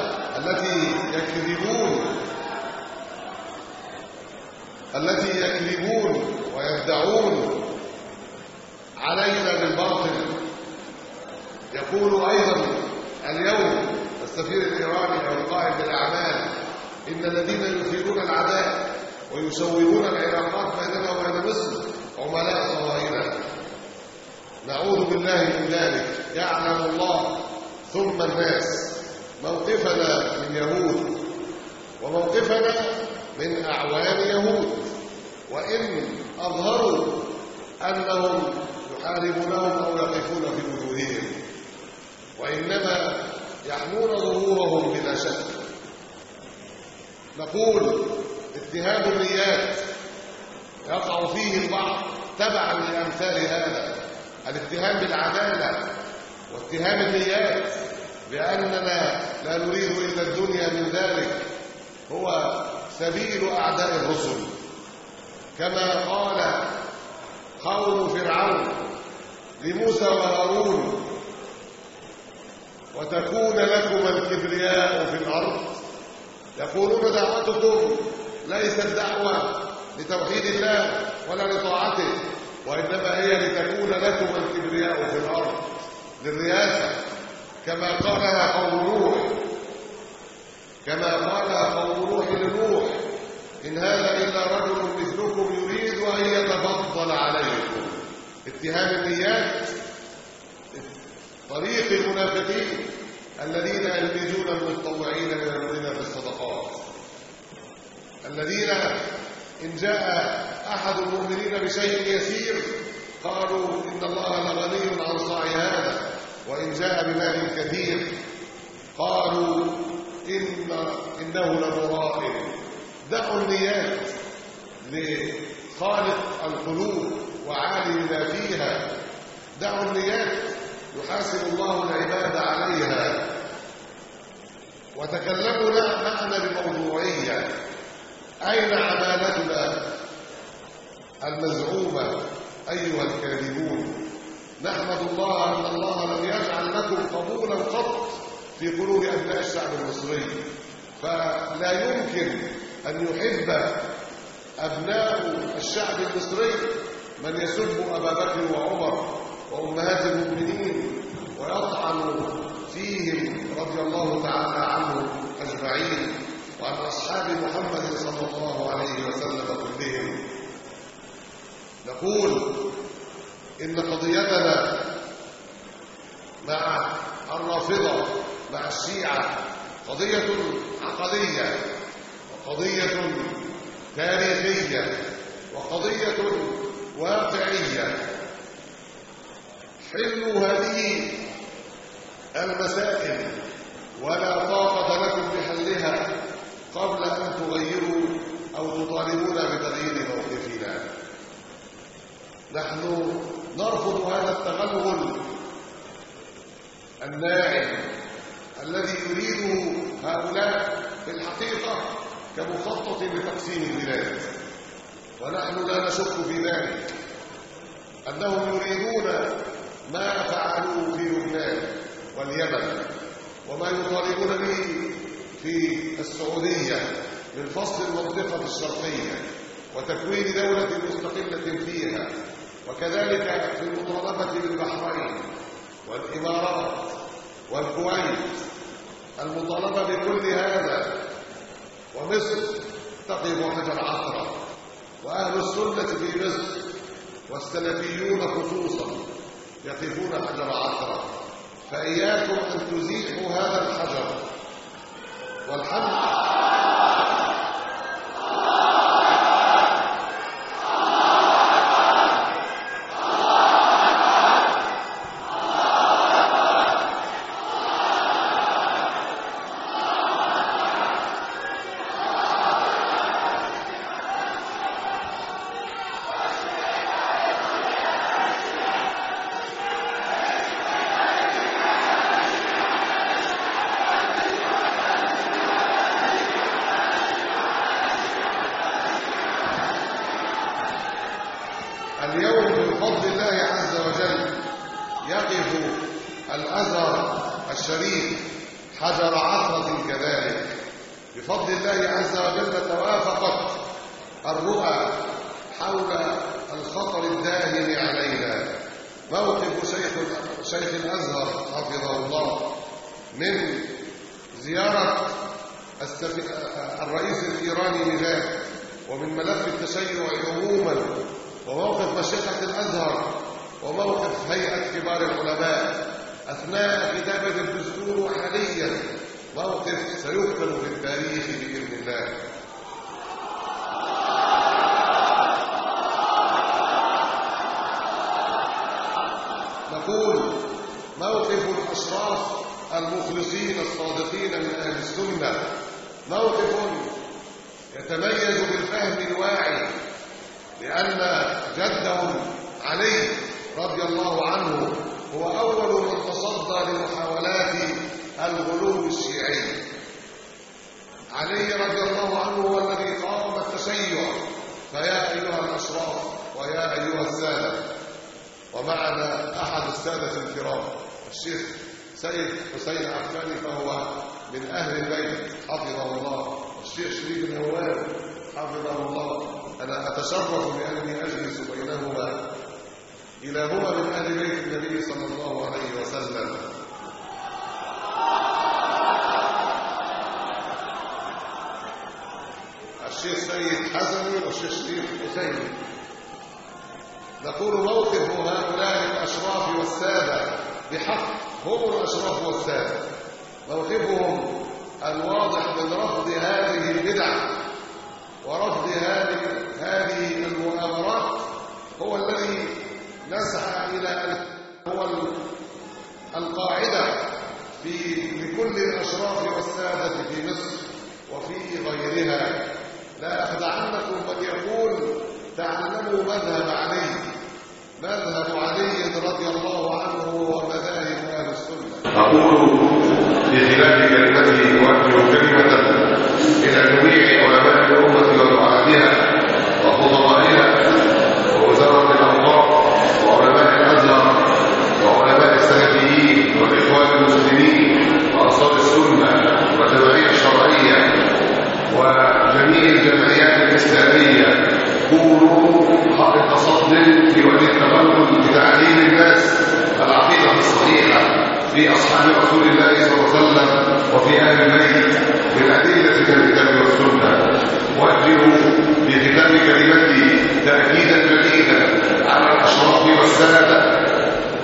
التي يكذبون ويدعون علينا بالباطل. يقول أيضا اليوم السفير الإيراني أو القائد بالأعمال إن الذين يثيرون العداء ويسوّلون العلاقات بيننا وبين مصر عملاء صهاينة. نعوذ بالله من ذلك. يعلم الله ثم الناس موقفنا من يهود وموقفنا من أعوان يهود، وإن أظهروا أنهم يحاربونهم أو يقفون في وجوههم، وإنما يحمون ظهورهم بلا شك. نقول اتهام النيات يقع فيه البعض تبعا لأمثال هذا الاتهام بالعدالة واتهام النيات بأننا لا نريد إلا الدنيا من ذلك هو سبيل أعداء الرسل، كما قال قوم فرعون لموسى وهارون وتكون لكم الكبرياء في الأرض. يقولون دعوتكم ليست دعوة لتوحيد الله ولا لطاعته، وإنما هي لتكون لكم الكبرياء في الأرض، للرياسة، كما قالها قوم نوح، لنوح إن هذا إلا رجل مثلكم يريد أن يتفضل عليكم. اتهام النيات طريق المنافقين الذين يلمزون المتطوعين من الذين في الصدقات، الذين إن جاء أحد المؤمنين بشيء يسير قالوا إن الله لغني عن صاع هذا، وإن جاء بمال كثير قالوا إنه لمرائي. دعوا النيات لخالق القلوب وعالم ما فيها، دعوا النيات يحاسب الله العباد عليها. وتكلموا معنا بموضوعية. أين عمالتنا المزعومة أيها الكاذبون؟ نحمد الله أن الله لم يجعل لكم قبولا قط في قلوب أبناء الشعب المصري، فلا يمكن أن يحب أبناء الشعب المصري من يسب أبا بكر وعمر وأمهات المؤمنين ويطعن فيهم رضي الله تعالى عنهم أجمعين وعن أصحاب محمد صلى الله عليه وسلم كلهم. نقول إن قضيتنا مع الرافضة مع الشيعة قضية عقدية وقضية تاريخية وقضية واقعية. حلوا هذه المسائل ولا طاقة لكم بحلها قبل أن تغيروا أو تطالبون بتغيير موقفنا. نحن نرفض هذا التغلغل الناعم الذي يريده هؤلاء في الحقيقة كمخطط لتقسيم البلاد، ونحن لا نشك في ذلك أنهم يريدون ما فعلوا في لبنان واليمن وما يطالبون به في السعودية من فصل المنطقة الشرقية وتكوين دولة مستقلة فيها، وكذلك في المطالبة بالبحرين والإمارات والكويت، المطالبة بكل هذا. ومصر تقف حجر عثرة، وأهل السنة في مصر والسلفيون خصوصا يقفون حجر عثرة، فإياكم أن تزيحوا هذا الحجر. والحمد اليوم بفضل الله عز وجل يقف الأزهر الشريف حجر عثرة كذلك. بفضل الله عز وجل توافقت الرؤى حول الخطر الداهم علينا. موقف شيخ الأزهر حفظه الله من زيارة الرئيس الإيراني نجاح ومن ملف التشيع عموما، وموقف مشيخة الأزهر وموقف هيئة كبار العلماء أثناء كتابة الدستور حاليا موقف سيكتب في التاريخ بإذن الله. نقول موقف الأشراف المخلصين الصادقين من أهل السنة موقف يتميز بالفهم الواعي، لأن جدهم علي رضي الله عنه هو أول من تصدى لمحاولات الغلو الشيعي. علي رضي الله عنه هو الذي قام التشيع. فيا أيها الأشراف ويا أيها السادة، ومعنا أحد السادة الكرام الشيخ سيد حسين عفاني، فهو من أهل البيت حفظه الله، الشيخ شريف النواب حفظه الله. أنا أتشرف بأني أجلس بينهما، كلاهما من أهل بيت النبي صلى الله عليه وسلم. الشيخ سيد حسن والشيخ شريف حسين. نقول موقف هؤلاء الأشراف والسادة بحق، هم الأشراف والسادة، موقفهم الواضح من رفض هذه البدع ورفض هذه المؤامرات هو الذي نسعى إلى هو القاعدة لكل الأشراف والسادة في مصر وفي غيرها. لا أخدعنكم من يقول تعلموا مذهب علي، مذهب علي رضي الله عنه ومذاهب أهل السنة. أقول في خلال كلمتي أوجه كلمة إلى جميع علماء الأمة ودعاتها وخطبائها ووزارة الأوقاف وعلماء الأزهر وعلماء السلفيين والإخوان المسلمين وأنصار السنة والجماعية الشرعية وجميع الجمعيات الإسلامية، كونوا حق تصدي في وجه التغلغل بتعليم الناس العقيدة الصحيحة في أصحاب رسول الله صلى الله عليه وسلم وفي أهل البيت من أدلة الكتاب والسنة. وأجل في ختام كلمتي تأكيدا جديدا على الأشراف والسادة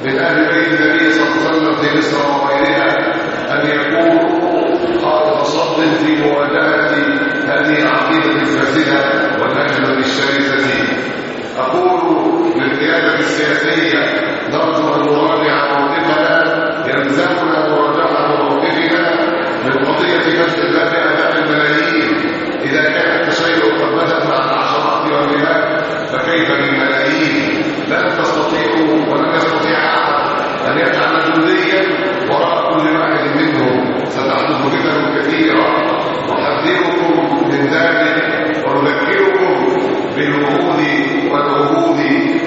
من أهل بيت النبي صلى الله عليه وسلم في مصر وغيرها أن يكون قائد صد في مواجهة هذه العقيدة الفاسدة والنكبة الشرسة. أقول للقيادة السياسية نرجو أن نراجع موقفنا، يلزمنا مراجعة موقفنا من قضية فتح الباب أمام الملايين. إذا كان التشيع قد بدأ مع العشرات والمئات فكيف بالملايين؟ لن تستطيعوا ولن يستطيع أحد أن يجعل جنديا وراء كل واحد منهم. ستحدث فتن كثيرة، أحذركم من ذلك وأذكركم بالوعود والعهود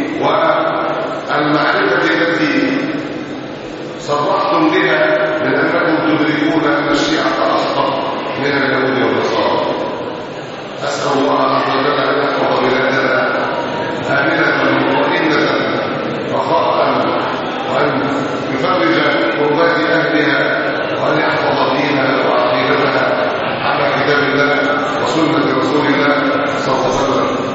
والمعرفة التي صرحتم بها من أنكم تدركون أن الشيعة أخطر من اليهود والنصارى. أسأل الله عز وجل أن يحفظ بلادنا آمنة مطمئنة رخاء، وأن يفرج كربات أهلها، وأن يحفظ دينها وعقيدتها على كتاب الله وسنة رسول الله صلى الله عليه وسلم.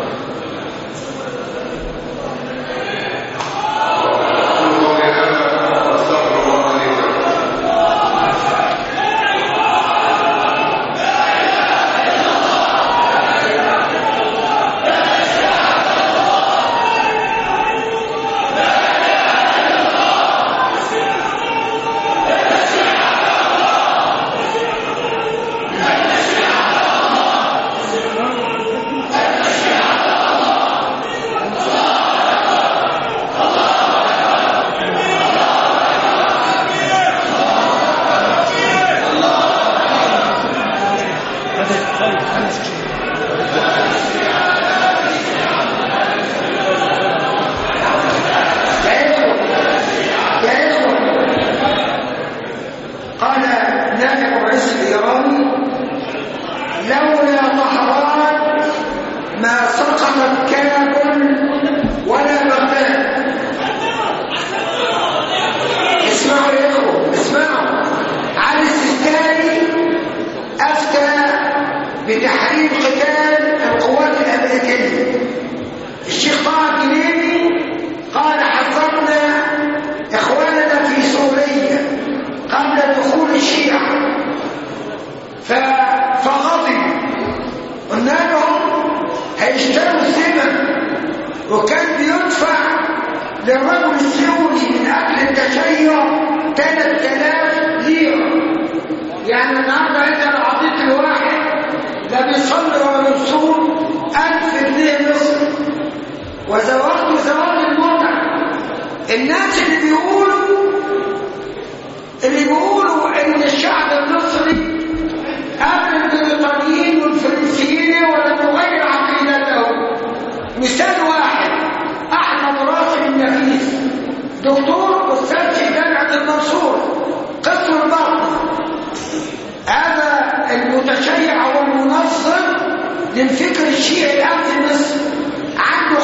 للفكر الشيعي الآن في مصر عنده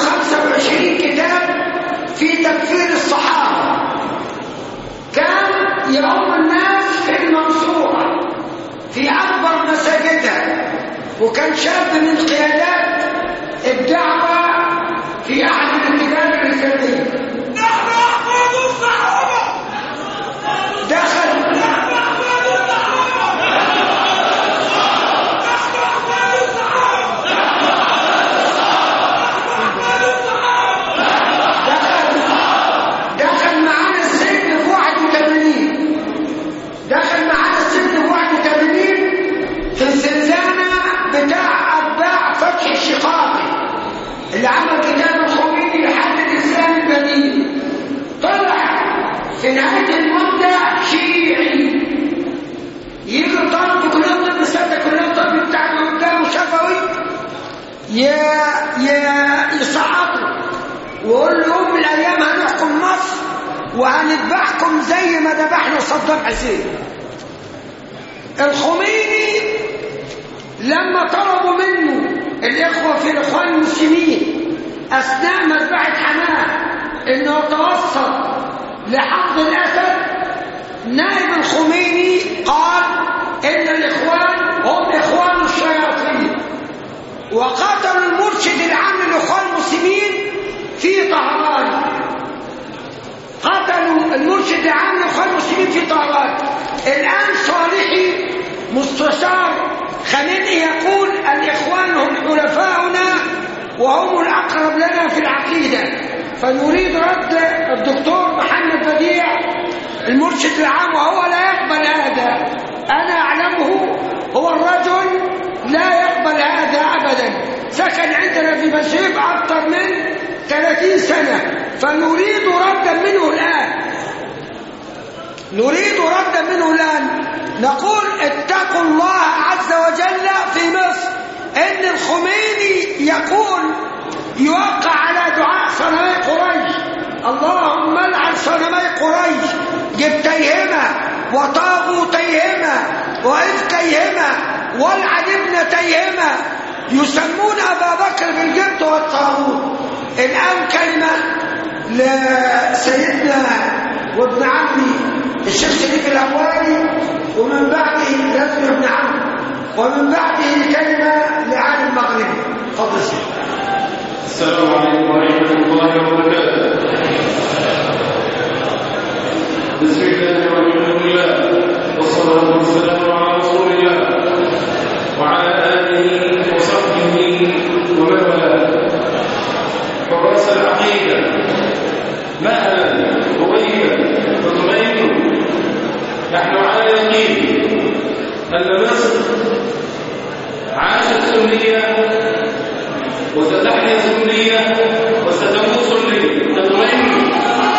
25 كتاب في تكفير الصحابة. كان يؤم الناس في المنصورة في أكبر مساجدها، وكان شاب من قيادات الدعوة في أحد الاتجاهات الرسالية. دخل معانا السجن في 81 في الزنزانة بتاع أتباع فتح الشقاقي اللي عمل كتاب الخميني لحد الإسلام البديل. طلع في نهاية المدة شيعي، يجي الطالب في كلية الطب سنة كلية الطب بتاع قدامه شفوي يصعقوا ويقول له يوم من الأيام هنحكم مصر وهنذبحكم زي ما ذبحنا صدام حسين. الخميني لما طلبوا منه الإخوة في الإخوان المسلمين أثناء مذبحة حماه إنه يتوسط لحفظ الأسد، نائب الخميني قال إن الإخوان هم إخوان الشياطين، وقاتلوا المرشد العام للإخوان المسلمين في طهران، قتلوا في طارات. الآن صالحي مستشار خامنئي يقول الإخوان هم حلفاؤنا وهم الأقرب لنا في العقيدة، فنريد رد الدكتور محمد بديع المرشد العام، وهو لا يقبل هذا. أنا أعلمه، هو الرجل لا يقبل هذا أبدا، سكن عندنا في بشيب أكثر من 30 سنة، فنريد ردا منه الآن، نريد ردا منه الآن. نقول اتقوا الله عز وجل في مصر. إن الخميني يقول يوقع على دعاء صنمي قريش، اللهم العن صنمي قريش، جبتيهما وطاغوتيهما وإفكيهما والعن ابنتيهما، يسمون أبا بكر بالجبت والطاغوت. الآن كلمة لسيدنا وابن عمي الشيخ شريف الأولي، ومن بعده لازم ابن عمي، ومن بعده كلمة لعالم المغربي. تفضل الشيخ. السلام عليكم ورحمة الله وبركاته. بسم الله والحمد لله والصلاة والسلام على رسول الله وعلى آله وصحبه ومن والاه. حراس العقيدة مهلا وطيبا وطمئنوا، نحن على يقين أن مصر عاشت سنية وستحيا سنية وستموت سنية. تطمئنوا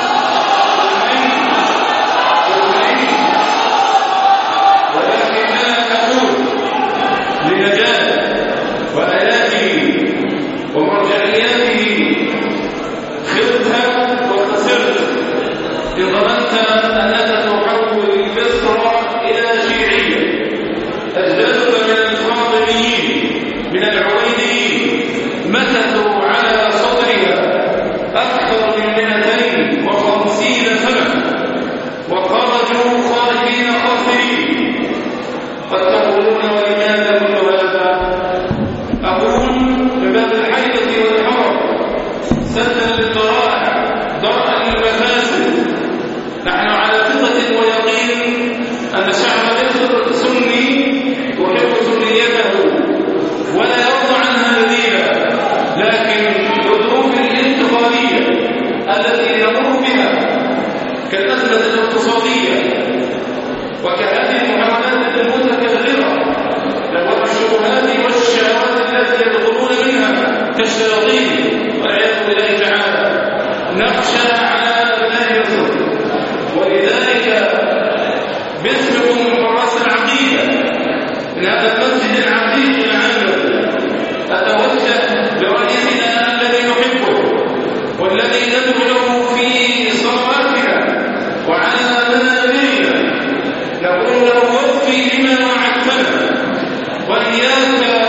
ولكننا نقول لنجاة وآياته ومرجعياته خذها وخسرت إن ظننت أنك تحول مصر إلى شيعية. أجدادك من الفاطميين من العبيديين مكثوا على صدرها أكثر من 250 سنة وخرجوا خارجين خاسرين. قد تقولون ولماذا كل هذا؟ أقول من باب الحيرة والحرب، سدا للذرائع، درءا للمفاسد. نحن على ثقة ويقين أن شعب مصر سني يحب سنيته ولا يرضى عنها بديلا، لكن الظروف الانتقالية التي نمر بها كالأزمة الاقتصادية وكهذه المحاولات المتكررة والشبهات والشهوات التي يدخلون منها كالشياطين والعياذ بالله تعالى، نخشى على أبناء مصر. ولذلك باسمكم حراس العقيدة من هذا المسجد العتيق العام أتوجه برئيسنا الذي نحبه والذي ندعو له في صلواتنا وعلى منابرنا، نقول له وفي لما وعدتنا، وإياك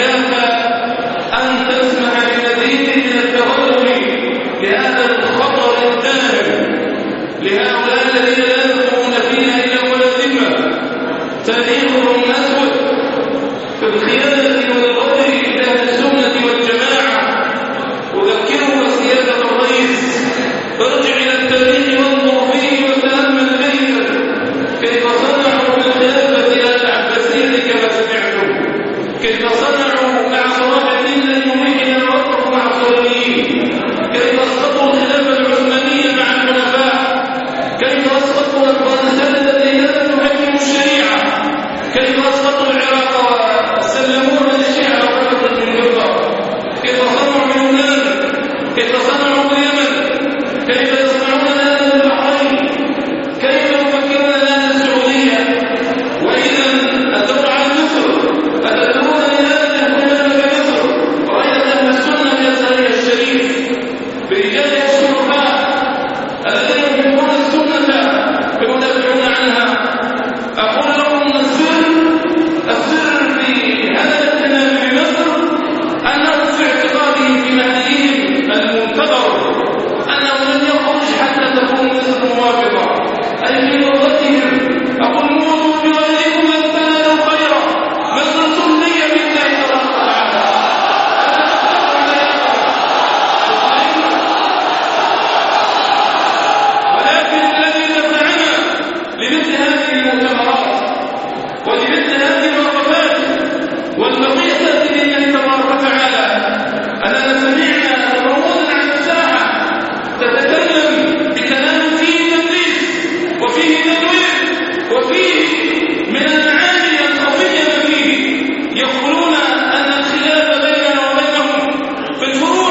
أن تسمح بمزيد من التغلب لهذا الخطر الدائم لهؤلاء الذين لا يدخلون فينا إلا ولا ذمة. من الثمرات. ولمثل هذه الوقفات والبقية بإذن الله تبارك وتعالى أننا سمعنا رموزا عن الساعة تتكلم بكلام فيه تدليس وفيه تدوير وفيه من المعاني الخفية فيه. يقولون أن الخلاف بيننا وبينهم في الفروع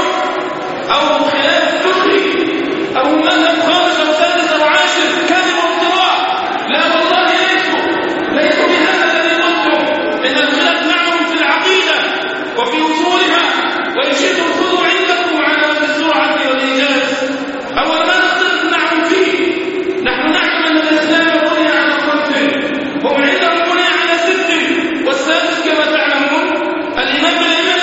أو خلاف فقهي أو مذهب خامس أو سادس أو عاشر كذب وافتراء. لا والله ليسوا بهذا الذي قلتم، إن الخلاف معهم في العقيدة وفي أصولها، وإن شئتم خذوا عندكم على السرعة والإيجاز. أول ما نختلف معهم فيه، نحن نعلم أن الإسلام بني على 5، هم عندهم بني على 6، والسادس كما تعلمون الإمام بالإيمان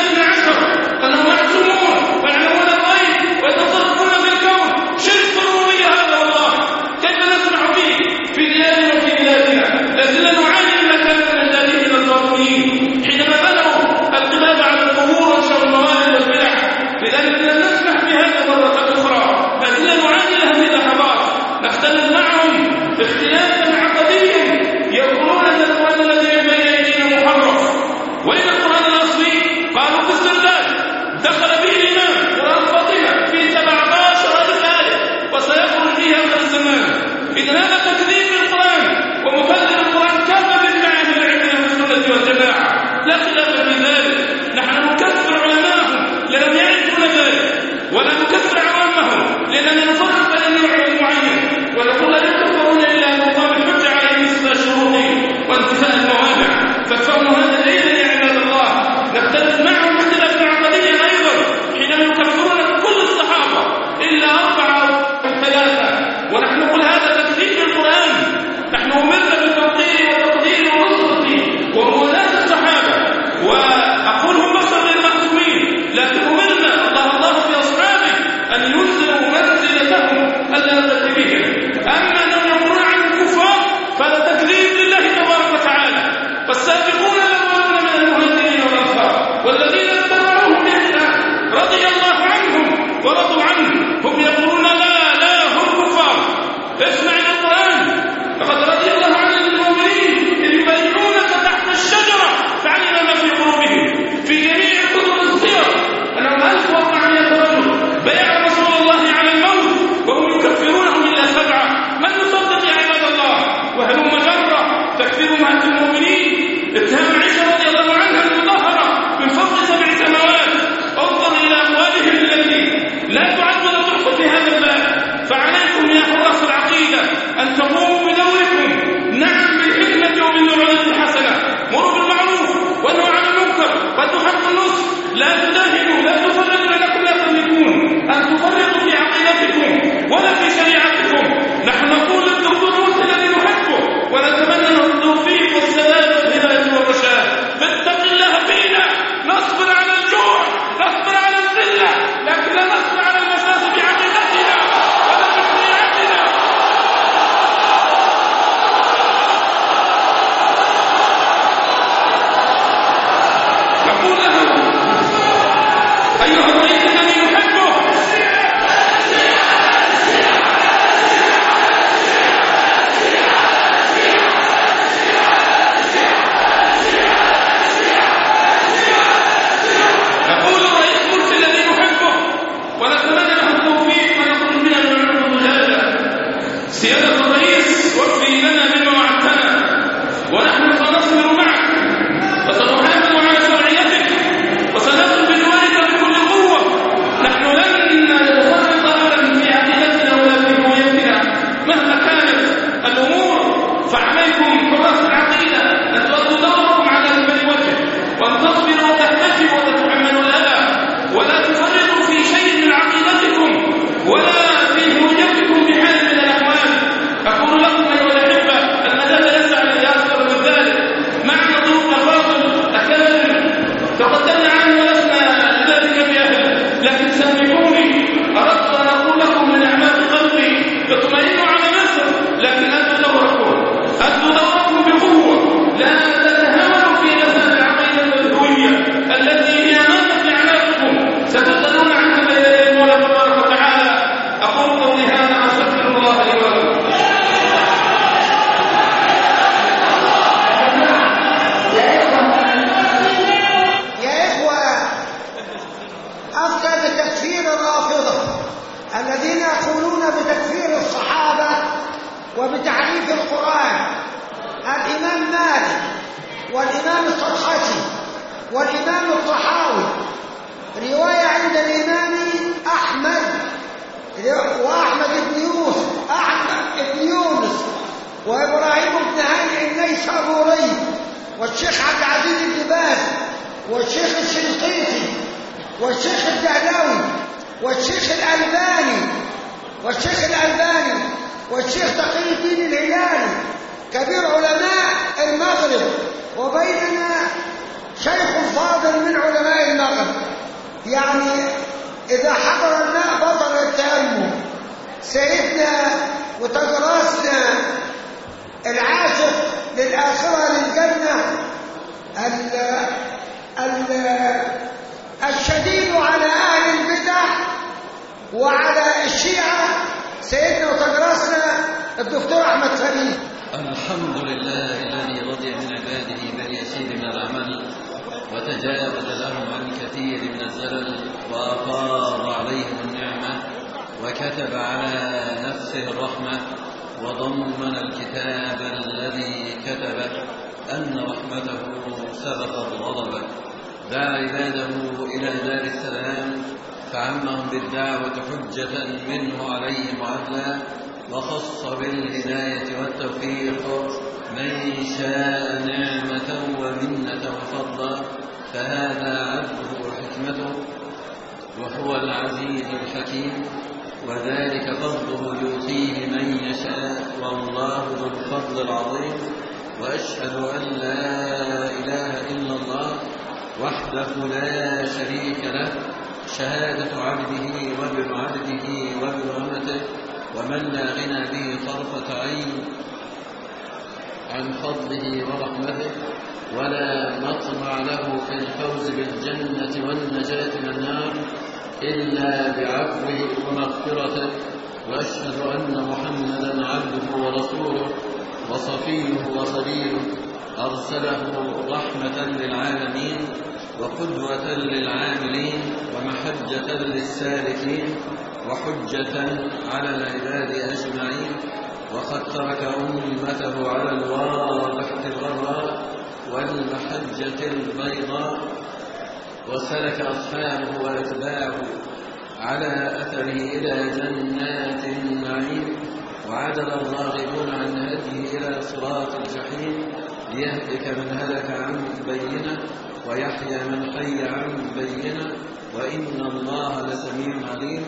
12، أنهم معصومون ويعلمون الغيب ويتصرفون في الكون. شرك الربوبية هذا والله كيف نسمع به في ديارنا وفي بلادنا؟ لازلنا نعاني مما كان من الجاهلين من الظالمين حينما بنوا القباب على القبور وانشروا الموالد والبدع. لذلك لن نسمح بهذا مرة أخرى. لازلنا نعاني هذه اللحظات، نختلف معهم اختلافا عقديا. يقولون أن القرآن الذي بين أيدينا محرف، وإن القرآن الأصلي قالوا في السرداب دخل به الإمام قرآن فاطمة في 17,000 آية وسيخرج فيها آخر الزمان. إذن هذا تكذيب القرآن ومكذب القرآن كما بالمع أهل العلم في السنة والجماعة، لا خلاف في ذلك. نحن نكفر علماءهم لأنهم يعرفون ذلك، ولا نكفر عوامهم لأننا نفرق بين نوع معين، ونقول لا يكفرون إلا أن تقام الحجة على مثل الشروط وانتفاء الموانع. فافهموا هذا أيضا يا عباد الله. نختلف معهم اختلافا عقديا أيضا حينما يكفرون كل الصحابة إلا 4 أو 3، ونحن نقول هذا تكذيب القرآن. نحن أمرنا بالتوقير والتقدير والنصرة وموالاة الصحابة، وأقول هم بشر غير معصومين، لكن أمرنا الله في أصحابه أن ينزلوا منزلتهم ألا نقتدي بهم. أما أنهم يقولون عن الكفار فلا تكذيب لله تبارك وتعالى. فالسابقون الأولون من المهاجرين والأنصار والذين اتبعوهم بإحسان رضي الله عنهم ورضوا عنه، هم يقولون لا هم كفار. اسمع القرآن، فقد رضي الله عن المؤمنين إذ يبايعونك تحت الشجرة فعلم ما في قلوبهم. في جميع كتب السير أنهم 1400 رجل بايعوا رسول الله على الموت وهم يكفرونهم إلا 7. من يصدق يا عباد الله؟ وهلم جرة تكفير أمهات المؤمنين، اتهام عائشة رضي الله عنها المطهرة من فوق 7 سماوات. انظر إلى أموالهم التي لا تعد ولا تحصى في هذا الباب. فعليكم يا حراس العقيدة أن تقوموا بدوركم، نعم بالحكمة وبالموعظة الحسنة، مروا بالمعروف وانهوا عن المنكر وادوا حق النصح. لا تداهنوا، لا تفرقوا لأنكم لا تملكون أن تفرقوا في عقيدتكم ولا في شريعتكم. نحن نقول للدكتور مرسي الذي نحبه ونتمنى له التوفيق والسداد والهداية والرشاد، فاتق الله فينا. نصبر على الجوع، نصبر على الذلة، لكن لا نصبر على المساس بعقيدتنا ولا بشريعتنا. نقول له أيها الرئيس الذي نحبه، نقول الرئيس مرسي الذي نحبه ونتمنى له التوفيق ونخرج منها بالعلم والمجاهدة. سيادة الرئيس، وفي لنا بما وعدتنا، ونحن سنصبر معك وسنحافظ على شرعيتك وسنصل بجوارك بكل قوة. نحن لن نتفرق أبدا في عقيدتنا ولا في هويتنا مهما كانت الأمور. فعليكم حراس العقيدة أن تؤدوا دوركم على أكمل وجه، وأن تصبروا وتحتسبوا وتتحملوا الأذى، ولا تفرطوا في شيء من عقيدتكم ولا في هويتكم بحال من الأحوال. أقول لكم أيها الأحبة، المجال يسعى لأكثر من ذلك. معنا ضيوف أفاضل أكابر تقدمنا عنه ولسنا لذلك بأهل، لكن سامحوني، أردت أن أقول لكم من أعماق قلبي اطمئنوا على مصر، لكن أدوا دوركم، أدوا وأحمد بن يوسف، أحمد بن يونس، وإبراهيم بن هانئ النيسابوري، والشيخ عبد العزيز بن باز، والشيخ الشنقيطي، والشيخ الدهلوي، والشيخ الألباني، والشيخ تقي الدين الهلالي، كبير علماء المغرب. وبيننا شيخ فاضل من علماء المغرب، يعني إذا حضر الماء بطل التأمل. سيدنا وتجرسنا العاشق للآخرة للجنة الشديد على أهل البدع وعلى الشيعة، سيدنا وتجرسنا الدكتور أحمد فريد. الحمد لله الذي رضي من عباده باليسير من العمل وتجاوز لهم عن كثير من الزلل وأفاض عليهم النعمة وكتب على نفسه الرحمة وضمن الكتاب الذي كتبه أن رحمته سبقت غضبه. دعا عباده إلى دار السلام فعمهم بالدعوة حجة منه عليهم عدلا، وخص بالهداية والتوفيق من شاء نعمة ومنة وفضلا، فهذا عدله وحكمته وهو العزيز الحكيم، وذلك فضله يؤتيه من يشاء، والله ذو الفضل العظيم. وأشهد أن لا إله إلا الله وحده لا شريك له، شهادة عبده وابن عبده وابن أمته، ومن لا غنى به طرفة عين عن فضله ورحمته، ولا مطمع له في الفوز بالجنة والنجاة من النار إلا بعفوه ومغفرته. وأشهد أن محمدا عبده ورسوله وصفيه وخليله، أرسله رحمة للعالمين وقدوة للعاملين ومحجة للسالكين وحجة على العباد أجمعين، وقد ترك أمته على الواضحة الغراء والمحجة البيضاء، وسلك أصحابه وأتباعه على أثره إلى جنات النعيم، وعدل الراغبون عن هديه إلى صراط الجحيم، ليهلك من هلك عن بينه ويحيى من حي عن بينه، وإن الله لسميع عليم.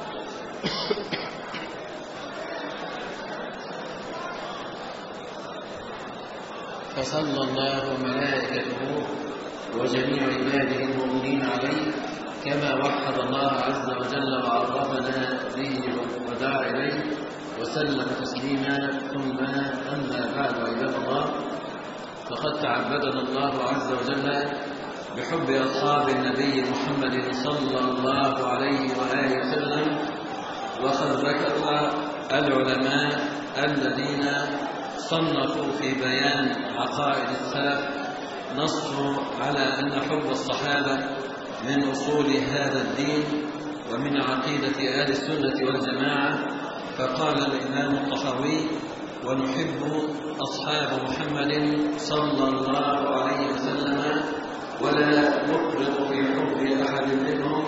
فصلى الله وملائكته وجميع عباده المؤمنين عليه كما وحد الله عز وجل وعرفنا به ودعا إليه وسلم تسليما. ثم أما بعد، عباد الله، فقد تعبدنا الله عز وجل بحب أصحاب النبي محمد صلى الله عليه وآله وسلم، وقد ذكر العلماء الذين صنفوا في بيان عقائد السلف نصوا على أن حب الصحابة من أصول هذا الدين ومن عقيدة أهل السنة والجماعة. فقال الإمام الطحاوي: ونحب أصحاب محمد صلى الله عليه وسلم ولا نفرط في حب أحد منهم،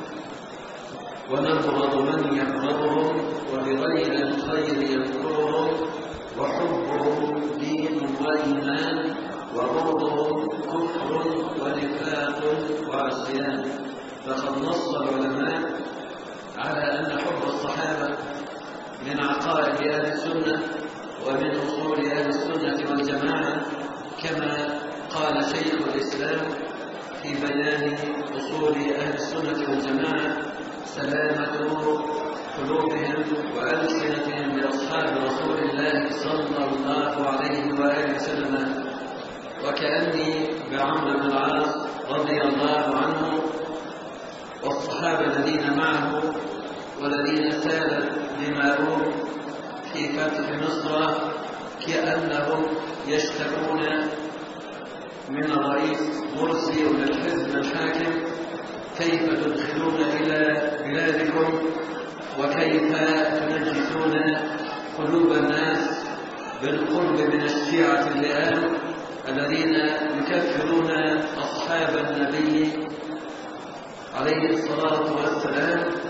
ونبغض من يبغضهم، وبغير الخير يذكرهم، وحبهم دين وإيمان، وبغضهم كفر ونفاق وعصيان. فقد نص العلماء على أن حب الصحابة من عقائد أهل السنة ومن أصول أهل السنة والجماعة، كما قال شيخ الإسلام في بيان أصول أهل السنة والجماعة: سلامة قلوبهم وألسنتهم لأصحاب رسول الله صلى الله عليه وآله وسلم. وكأني بعمرو بن العاص رضي الله عنه والصحابة الذين معه والذين سالت دماؤهم في فتح مصر كأنهم يشتكون من الرئيس مرسي ومن الحزب الحاكم: كيف تدخلون إلى بلادكم وكيف تنجسون قلوب الناس بالقرب من الشيعة اللئام الذين يكفرون أصحاب النبي عليه الصلاة والسلام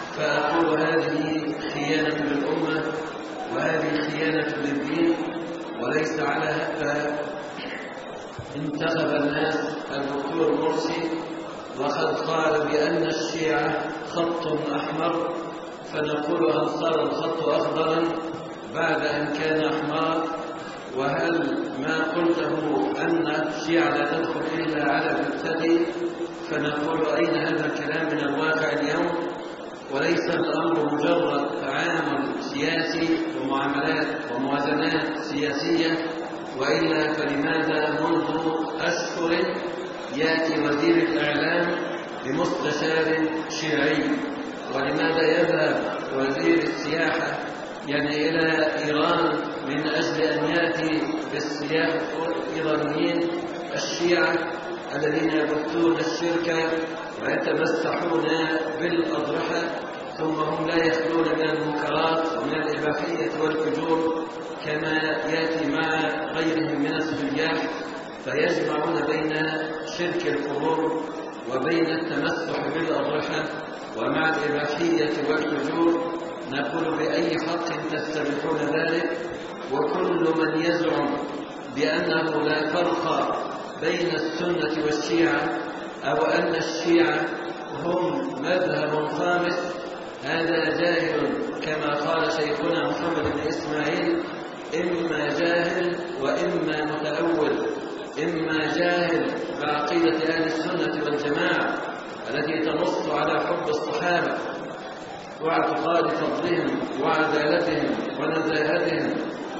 فأقول هذه خيانة للأمة وهذه خيانة للدين وليس على هذا انتخب الناس الدكتور مرسي وقد قال بأن الشيعة خط أحمر، فنقول هل صار الخط أخضرا بعد أن كان أحمر؟ وهل ما قلته أن الشيعة لا تدخل إلا على المبتدئ؟ فنقول أين هذا الكلام من الواقع اليوم؟ وليس الأمر مجرد تعامل سياسي ومعاملات وموازنات سياسية، وإلا فلماذا منذ أشهر يأتي وزير الإعلام بمستشار شيعي؟ ولماذا يذهب وزير السياحة إلى إيران من أجل أن يأتي بالسياح الإيرانيين الشيعة الذين يبثون الشرك ويتمسحون بالأضرحة، ثم هم لا يخلون من المنكرات ومن الإباحية والفجور كما يأتي مع غيرهم من السياح، فيجمعون بين شرك القبور وبين التمسح بالأضرحة ومع الإباحية والفجور. نقول بأي حق تستبيحون ذلك؟ وكل من يزعم بأنه لا فرق بين السنة والشيعة أو أن الشيعة هم مذهب خامس هذا جاهل، كما قال شيخنا محمد بن إسماعيل: إما جاهل وإما متأول، إما جاهل بعقيدة أهل السنة والجماعة التي تنص على حب الصحابة واعتقاد فضلهم وعدالتهم ونزاهتهم،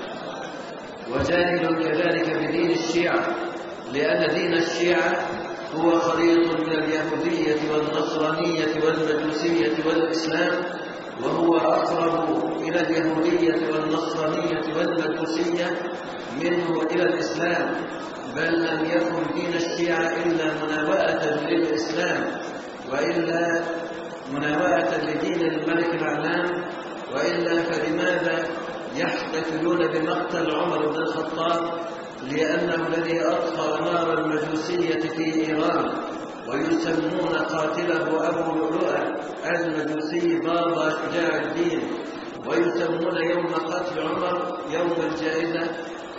وجاهل كذلك بدين الشيعة، لأن دين الشيعة هو خليط من اليهودية والنصرانية والمجوسية والإسلام، وهو أقرب إلى اليهودية والنصرانية والمجوسية منه إلى الإسلام، بل لم يكن دين الشيعة إلا مناوئة للإسلام، وإلا مناوئة لدين الملك العلام، وإلا فلماذا يحتفلون بمقتل عمر بن الخطاب؟ لأنه الذي أطفأ نار المجوسية في إيران، ويسمون قاتله أبو لؤلؤة المجوسي بابا شجاع الدين، ويسمون يوم قتل عمر يوم الجائزة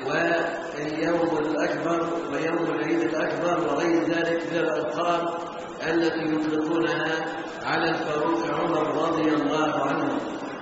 واليوم الأكبر ويوم العيد الأكبر وغير ذلك من الألقاب التي يطلقونها على الفاروق عمر رضي الله عنه.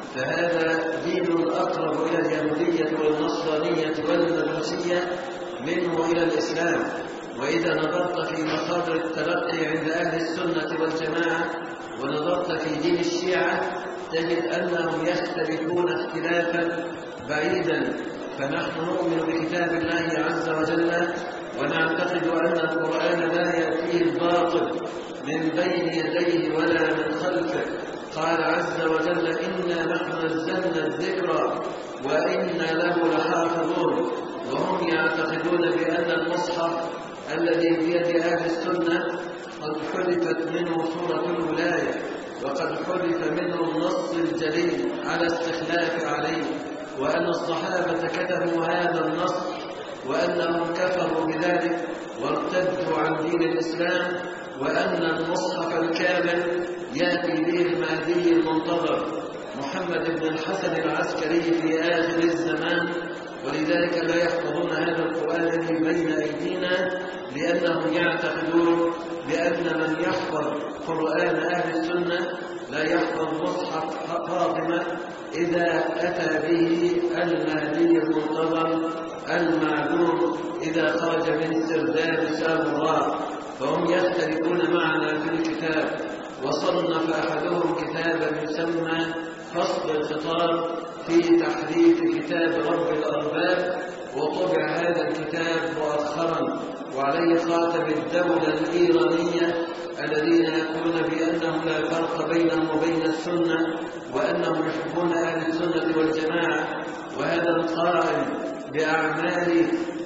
فهذا دين أقرب إلى اليهودية والنصرانية والمجوسية منه إلى الإسلام. وإذا نظرت في مصادر التلقي عند أهل السنة والجماعة ونظرت في دين الشيعة تجد أنهم يختلفون اختلافا بعيدا. فنحن نؤمن بكتاب الله عز وجل ونعتقد أن القرآن لا يأتيه الباطل من بين يديه ولا من خلفه. قال عز وجل: إنا نحن نزلنا الذكر وإنا له لحافظون. وهم يعتقدون بأن المصحف الذي بيد أهل السنة قد حذفت منه سورة الولاية، وقد حذف منه النص الجليل على استخلاف عليه، وأن الصحابة كتبوا هذا النص وأنهم كفروا بذلك وارتدوا عن دين الإسلام، وأن المصحف الكامل يأتي به المهدي المنتظر محمد بن الحسن العسكري في آخر الزمان. ولذلك لا يحفظون هذا القرآن الذي بين أيدينا، لأنهم يعتقدون بأن من يحفظ قرآن أهل السنة لا يحفظ مصحف فاطمة إذا أتى به المهدي المنتظر المعدوم إذا خرج من سرداب سامراء. فهم يختلفون معنا في الكتاب. وصنف أحدهم كتابا يسمى فصل الخطاب في تحريف كتاب رب الأرباب، وطبع هذا الكتاب مؤخرا وعليه خاتم الدولة الإيرانية الذين يقولون بأنهم لا فرق بينهم وبين السنة، وأنهم يحبون أهل السنة والجماعة. وهذا القائم بأعمال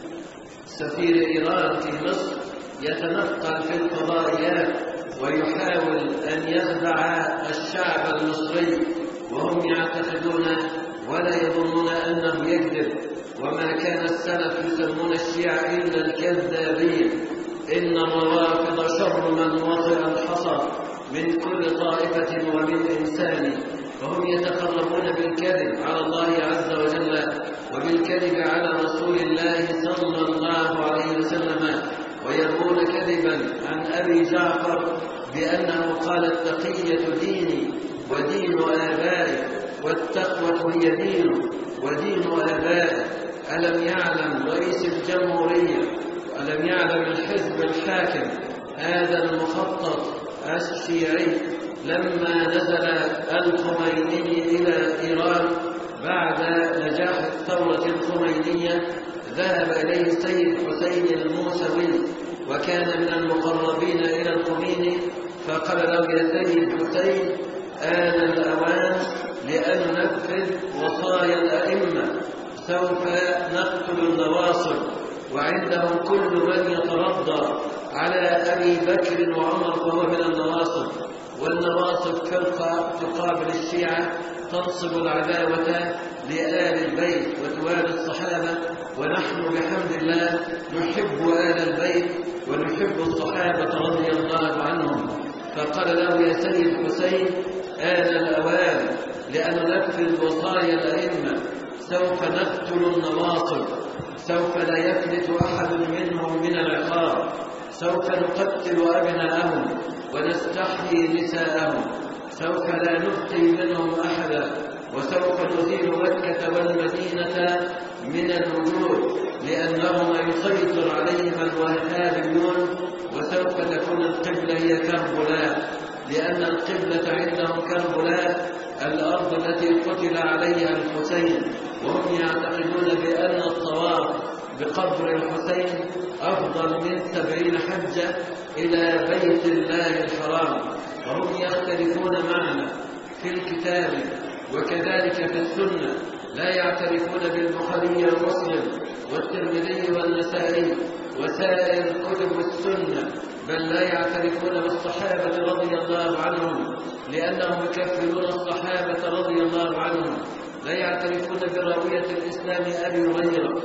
سفير إيران في مصر يتنقل في الفضائيات ويحاول أن يخدع الشعب المصري، وهم يعتقدون ولا يظنون أنه يكذب. وما كان السلف يسمون الشيعة إلا الكذابين. إن الروافض شر من وطئ الحصى من كل طائفة ومن إنسان، فهم يتقربون بالكذب على الله عز وجل وبالكذب على رسول الله صلى الله عليه وسلم، ويروون كذبا عن أبي جعفر بأنه قال: التقية ديني ودين آبائي، والتقوى هي دين ودين آبائي. ألم يعلم رئيس الجمهورية، ألم يعلم الحزب الحاكم هذا المخطط الشيعي لما نزل الخميني إلى إيران بعد نجاح الثورة الخمينية ذهب إليه السيد حسين الموسوي وكان من المقربين إلى الخميني، فقال له: يا سيد حسين، آن الأوان لأن ننفذ وصايا الأئمة، سوف نقتل النواصب. وعندهم كل من يترضى على أبي بكر وعمر فهو من النواصب، والنواصب فرقة تقابل الشيعة تنصب العداوة لآل البيت وتوالي الصحابة، ونحن بحمد الله نحب آل البيت ونحب الصحابة رضي الله عنهم. فقال له: يا سيد حسين، آن الأوان لأن ننفذ وصايا الأئمة، سوف نقتل النواصب، سوف لا يفلت أحد منهم من العقاب، سوف نقتل أبناءهم ونستحيي نساءهم، سوف لا نبقي منهم أحدا، وسوف نزيل مكة والمدينة من الوجود لأنهما يسيطر عليهما الوهابيون، وسوف تكون القبلة هي كربلاء، لأن القبلة عندهم كربلاء الأرض التي قتل عليها الحسين، وهم يعتقدون بأن الطواف بقبر الحسين أفضل من 70 حجة إلى بيت الله الحرام. وهم يختلفون معنا في الكتاب وكذلك في السنة، لا يعترفون بالبخاري ومسلم والترمذي والنسائي وسائر كتب السنة، بل لا يعترفون بالصحابة رضي الله عنهم لأنهم يكفرون الصحابة رضي الله عنهم، لا يعترفون براوية الإسلام أبي هريرة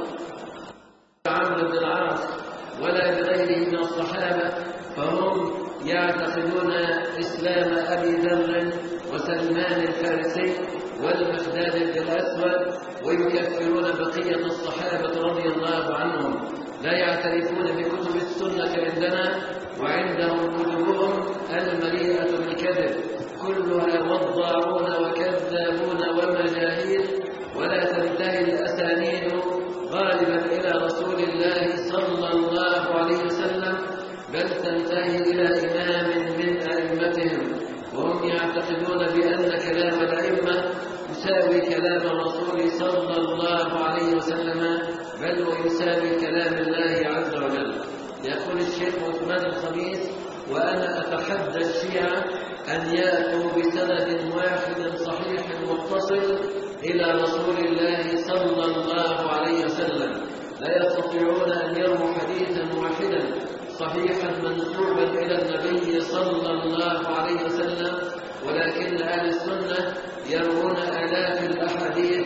عمرو بن العاص ولا بغيره من الصحابة، فهم يعتقدون إسلام أبي ذر وسلمان الفارسي والمقداد الأسود، ويكفرون بقية الصحابة رضي الله عنهم، لا يعترفون بكتب السنة عندنا، وعندهم كتبهم المليئة بالكذب كلها وضاعون وكذابون ومجاهيل، ولا تنتهي الأسانيد غالبا إلى رسول الله صلى الله عليه وسلم، بل تنتهي إلى إمام من أئمتهم، وهم يعتقدون بأن كلام الأئمة يساوي كلام الرسول صلى الله عليه وسلم، بل ويساوي كلام الله عز وجل. يقول الشيخ عثمان الخميس: وأنا أتحدى الشيعة أن يأتوا بسند واحد صحيح متصل إلى رسول الله صلى الله عليه وسلم، لا يستطيعون أن يروا حديثا واحدا صحيحا منسوبا إلى النبي صلى الله عليه وسلم، ولكن أهل السنة يرون آلاف الأحاديث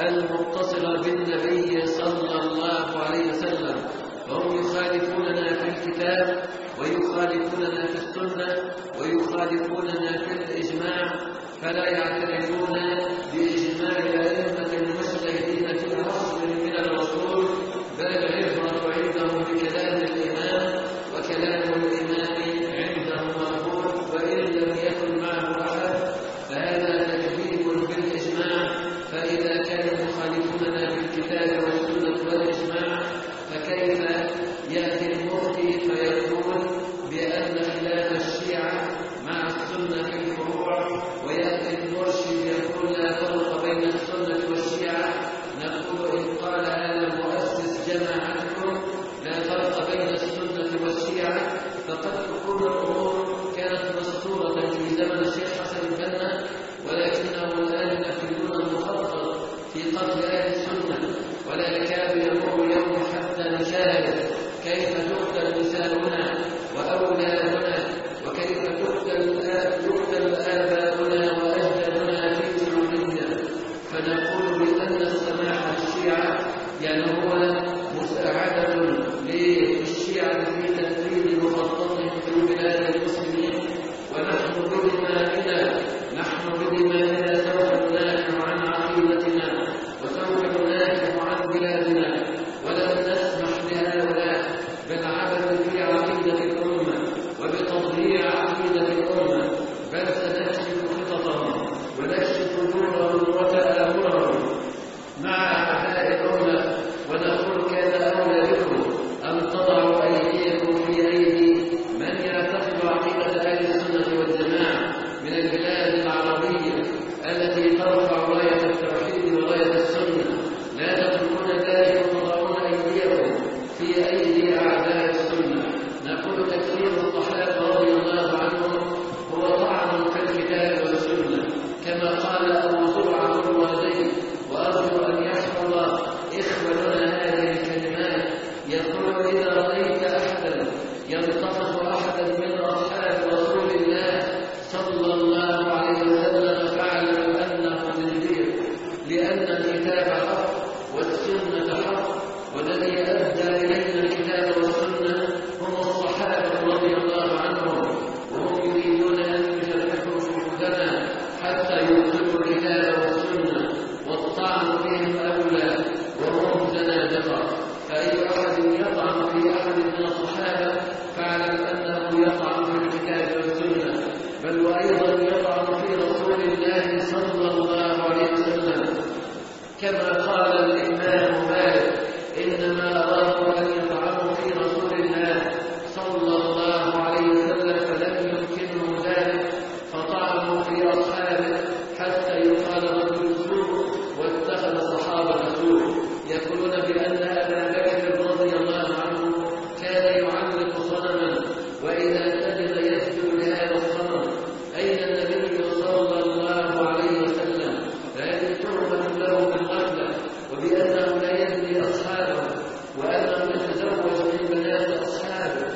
المتصلة بالنبي صلى الله عليه وسلم، وهم يخالفوننا في الكتاب ويخالفوننا في السنة ويخالفوننا في الإجماع، فلا يعترفون بإجماع الأئمة المجتهدين في العصر من الرسول، بل العبرة عندهم بكلام الإمام، وكلام الإمام عندهم مقبول، وإن لم يكن معه أحد فهذا تكذيب بالإجماع. فإذا كانوا يخالفوننا بالكتاب والسنة والإجماع، فكيف يأتي المفتي فيقول بأن خلاف الشيعة مع السنة في الفروع، ويأتي المرشد يقول لا فرق بين السنة والشيعة؟ نقول إن قال هذا مؤسس جماعتكم لا فرق بين السنة والشيعة، فقد تكون الأمور كانت مسطورة في زمن الشيخ حسن البنا، ولكنهم الآن ينفذون المخطط في قتل أهل السنة، ولا يكاد يمر يوم حتى نشاهد كيف تقتل نساؤنا وأولادنا، وكيف تقتل آباؤنا وأجدادنا في سعودية. فنقول بأن السماح للشيعة يعني هو مساعدة للشيعة في تنفيذ مخططهم في بلاد المسلمين، ونحن في أيدي أعداء السنة. نقول تكفير الصحابة رضي الله عنهم هو طعن في الكتاب والسنة، كما قال أبو زرعة الرازي، وأرجو أن يحفظ إخواننا هذه الكلمات. يقول: إذا رأيت أحدا ينتقص أحدا من أصحاب رسول الله صلى الله عليه وسلم فاعلم أنه زنديق، لأن الكتاب حق والسنة حق، والذي أدى إلينا الكتاب والسنة هم الصحابة رضي الله عنهم، وهم يريدون أن يجرحوا شهودنا حتى يبطلوا الكتاب والسنة، والطعن بهم أولى وهم زنادقة. فأي أحد يطعن في أحد من الصحابة فاعلم أنه يطعن في الكتاب والسنة، بل وأيضا يطعن في رسول الله صلى الله عليه وسلم، كما قال الإمام مالك: إنما أرادوا أن يطعنوا في رسول الله صلى الله عليه وسلم فلم يمكنهم ذلك، فطعنوا في أصحابه حتى يقال رجل سوء واتخذ الصحابة سوء. يقولون بأن أبا بكر رضي الله عنه كان يعلق صنما، وإذا سجد يسجد لهذا الصنم. أين النبي صلى الله عليه وسلم؟ فهذه تهمة له بالغفلة، وبأنه لا يدري أصحابه، وأنه يتزوج من بنات أصحابه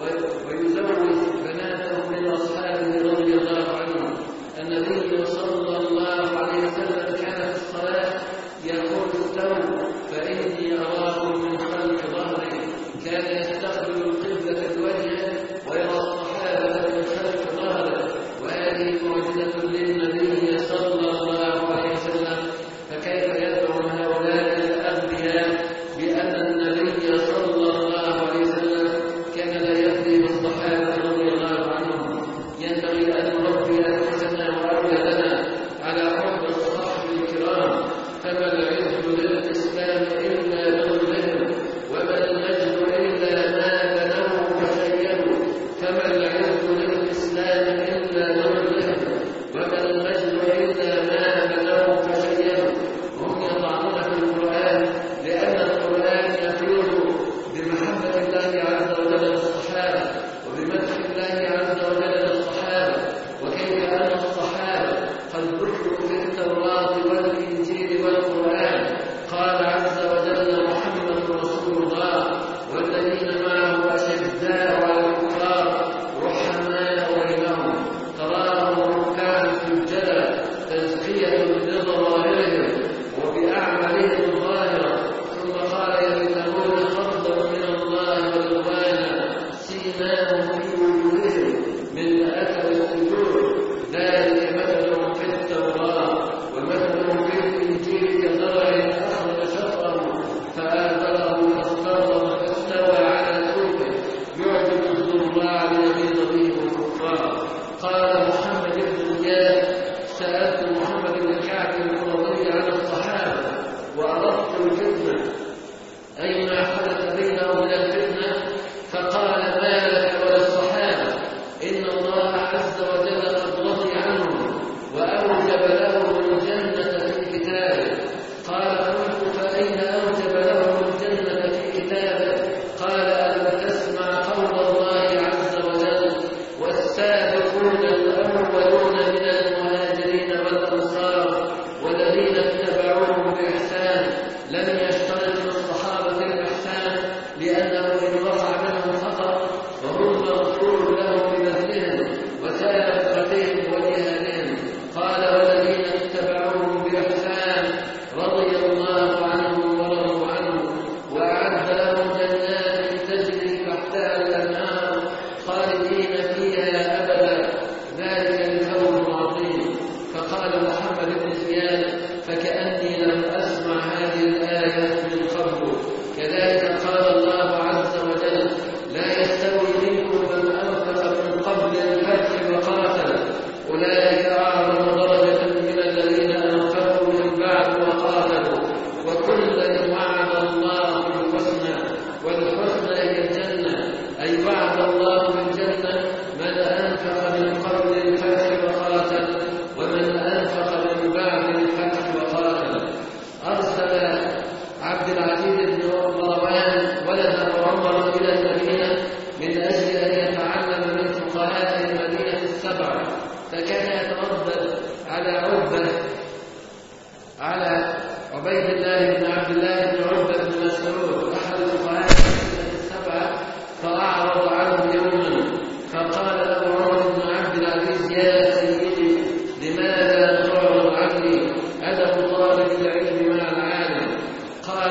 ويزوج بناته من أصحابه رضي الله عنهم. النبي صلى الله عليه وسلم كان في الصلاة يقول: استووا فإني أراكم من خلف ظهري. كان يستقبل القبلة بوجهه ويرى الصحابة من خلف ظهره، وهذه معجزة للنبي صلى الله عليه وسلم. فكيف يدعو هؤلاء الأغبياء بأن النبي صلى الله عليه وسلم كان لا يهدي بالصحابة رضي الله عنهم؟ ينبغي أن نربي أنفسنا وأولادنا على حب الصحابة الكرام، فما العز للإسلام إلا بظلهم، وما المجد إلا ما بنوا وشيدوا. فما العز للإسلام إلا بظلهم، وما المجد إلا ما بنوا وشيدوا. هم يطعنون في القرآن لأن القرآن يفيض بمحبة الله عز وجل للصحابة وبمدح الله عز وجل للصحابة، وكيف أن الصحابة قد ذكروا في التوراة والإنجيل والقرآن. قال عز وجل: محمد رسول الله والذين معه أشداء على الكفار رحماء بينهم، تراهم ركعا سجدا، تزكية لظواهرهم وبأعمالهم الظاهرة. ثم قال: يبتغون فضلا من الله ورضوانا، سيماهم في وجوههم من أثر السجود، ذلك مثلهم في التوراة ومثلهم في الإنجيل كزرع أخرج شطأه فآزره فاستوى على سوقه يعجب الزراع ليغيظ بهم الكفار. قال محمد بن زياد: سألت محمد بن كعب القرظي عن الصحابة وأردت الفتنة، أي ما حدث بينهم من الفتنة، فقال: ما لك وللصحابة؟ إن الله عز وجل قد رضي عنهم وأوجب لهم الجنة في كتابه. قال: قلت: فأين أوجب لهم الجنة في كتابه؟ قال: ألم تسمع قول الله عز وجل: والسابقون الأولون من المهاجرين والأنصار والذين اتبعوهم بإحسان. لم يشترط للصحابة الإحسان، لأنه إن وقع منهم خطأ وهم مغفور لهم ببذلهم وسابقتهم وجهادهم. قال: والذين اتبعوهم بإحسان رضي الله عنهم ورضوا عنه، وأعد لهم جنات تجري تحتها الأنهار خالدين فيها أبدا، ذلك الفوز العظيم. فقال محمد بن زياد: فكأني لم أسمع هذه الآية من قبل. كذلك قال الله عز وجل: لا يستوي منكم من أنفق من قبل الفتح وقاتل، أولئك أعظم درجة من الذين أنفقوا من بعد وقاتلوا، وكلا وعد الله بالحسنى، والحسنى هي الجنة، أي وعد الله بالجنة من أنفق من قبل الفتح وقاتل، ومن أنفق من بعد الفتح وقاتل. أرسل عبد العزيز بن مروان ولده عقبة على عبيد الله بن عبد الله بن عقبة بن مسعود أحد الفقهاء السبعة فأعرض عنه يوما فقال له عمر بن عبد العزيز يا سيدي لماذا تعرض عني أدب طالب العلم مع العالم؟ قال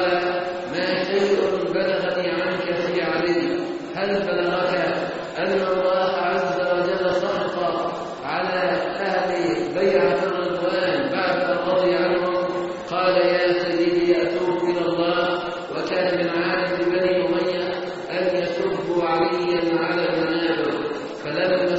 ما شيء بلغني عنك في علي هل بلغك أن الله عز وجل سخط على أهل بيعة الرضوان بعد أن رضي عنهم؟ قال يا سيدي أتوب إلى الله وكان من عادة بني أمية أن يسبوا عليا على المنابر فلما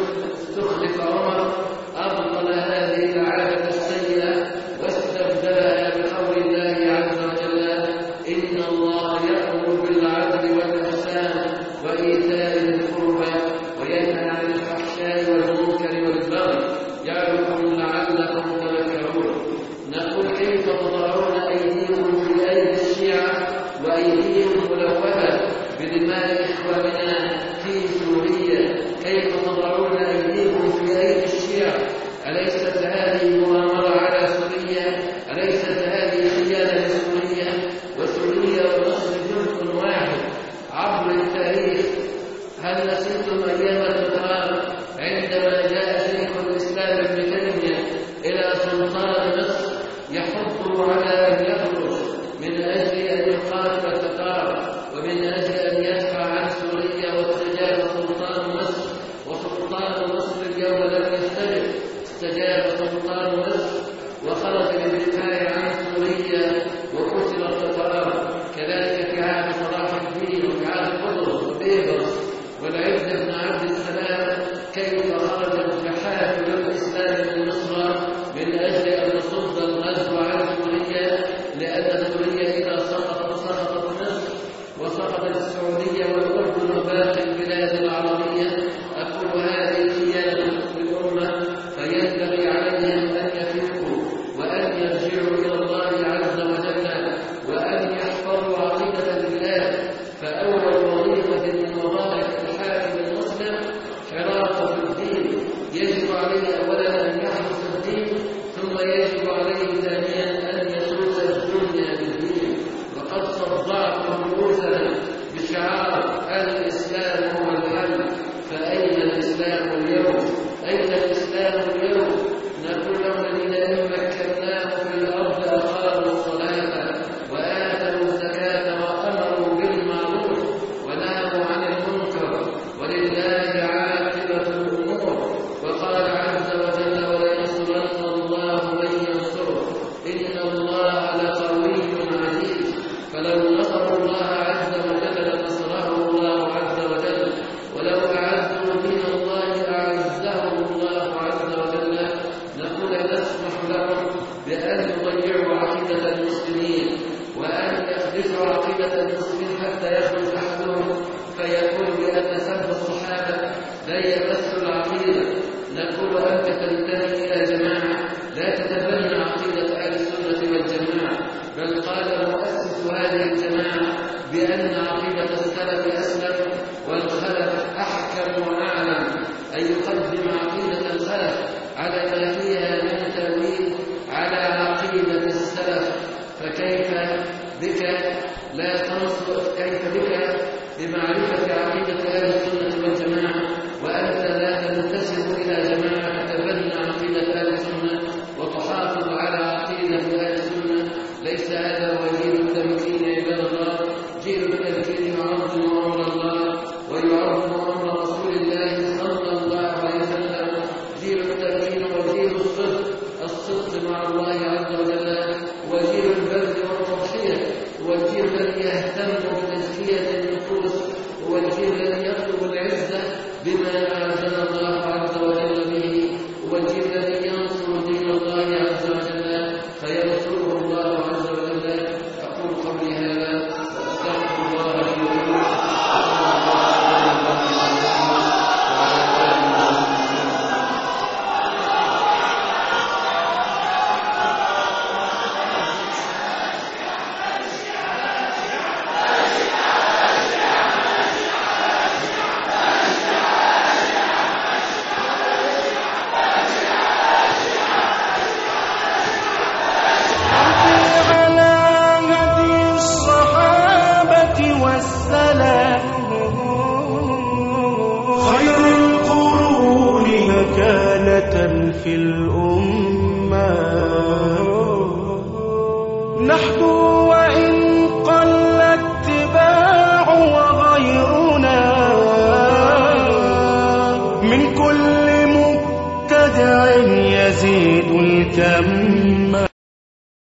استخلف عمر أبطل هذه العادة السيئة واستبدلها بقول الله عز وجل إن الله يأمر بالعدل والإحسان وإيتاء ذي القربى وينهى عن الفحشاء والمنكر والبغي يعظكم لعلكم تذكرون. نقول كيف تضعون أيديكم في أيدي الشيعة وأيديهم ملوثة بدماء إخواننا في سوريا؟ كيف تضعون أيديكم في أيدي الشيعة؟ أليست هذه مؤامرة على سوريا؟ أليست هذه خيانة لسوريا؟ وسوريا ومصر جزء واحد عبر التاريخ. هل نسيتم أيام الفترات عندما جاء شيخ الإسلام ابن تيمية إلى سلطان مصر يحض على أن يخرج من أجل أن يقاتل التتار ومن أجل أن يدفع عن سوريا واستجاب سلطان مصر، وسلطان مصر اليوم لم يستجب، استجاب سلطان مصر وخرج للدفاع عن سوريا وقتل التتار. كذلك في عهد صلاح الدين وفي عهد قطز وبيبرس والعز بن عبد السلام كيف خرج الجحافل الإسلام من مصر من أجل أن تصد الغزو عن سوريا، لأن سوريا إذا سقطت مصر وسقطت السعودية والأردن وباقي البلاد العربية. أقول هذه خيانة للأمة، فينبغي عليهم أن يفيقوا وأن يرجعوا إلى الله عز وجل وأن يحفظوا عقيدة البلاد. فأول وظيفة من وظائف الحاكم المسلم حراسة الدين، يجب عليه أولا أن يحرس الدين، ثم يجب عليه ثانيا أن يسوس الدنيا بالدين. وقد صدعتم رؤوسنا بشعار الإسلام هو الحل، فأين الإسلام اليوم؟ أين الإسلام اليوم؟ نقول لهم الذين مكناهم في الأرض أقاموا الصلاة وآتوا الزكاة وأمروا بالمعروف ونهوا عن المنكر ولله عاقبة الأمور. وقال عز وجل ولينصرن الله من ينصره إن الله لقوي عزيز. فلو نصروا الله عز وجل لنصره الله عز وجل، ولو أعزوا دين الله أعزهم الله عز وجل. نقول نسمح لهم بأن يضيعوا عقيدة المسلمين وأن يخدشوا عقيدة المسلمين حتى يخرج أحدهم فيقول بأن سب الصحابة لا يمس العقيدة. نقول أنت تنتمي إلى جماعة لا تتبنى عقيدة أهل السنة والجماعة، بل قال مؤسس هذه الجماعة بأن عقيدة السلف أسلم والخلف أحكم وأعلم، أن يقدم عقيدة الخلف على ما فيها من تأويل على عقيدة السلف. فكيف بك لا تنصر، كيف بك بمعرفة عقيدة أهل السنة والجماعة وأنت لا تنتسب إلى جماعة تتبنى عقيدة أهل السنة وتحافظ على عقيدة أهل السنة؟ ليس هذا هو جيل التمكين عباد الله. جيل التمكين يعظم أمر الله ويعظم أمر رسول الله صلى الله عليه وسلم. جيل التمكين وجيل الصدق مع الله عز وجل، وجيل البذل والتضحية، والجيل الذي يهتم بتزكية النفوس، والجيل الذي يطلب العزة بما أعزنا الله عز وجل به، والجيل الذي ينصر دين الله عز وجل فينصره الله عز وجل. أقول قولي في الأمة نحكو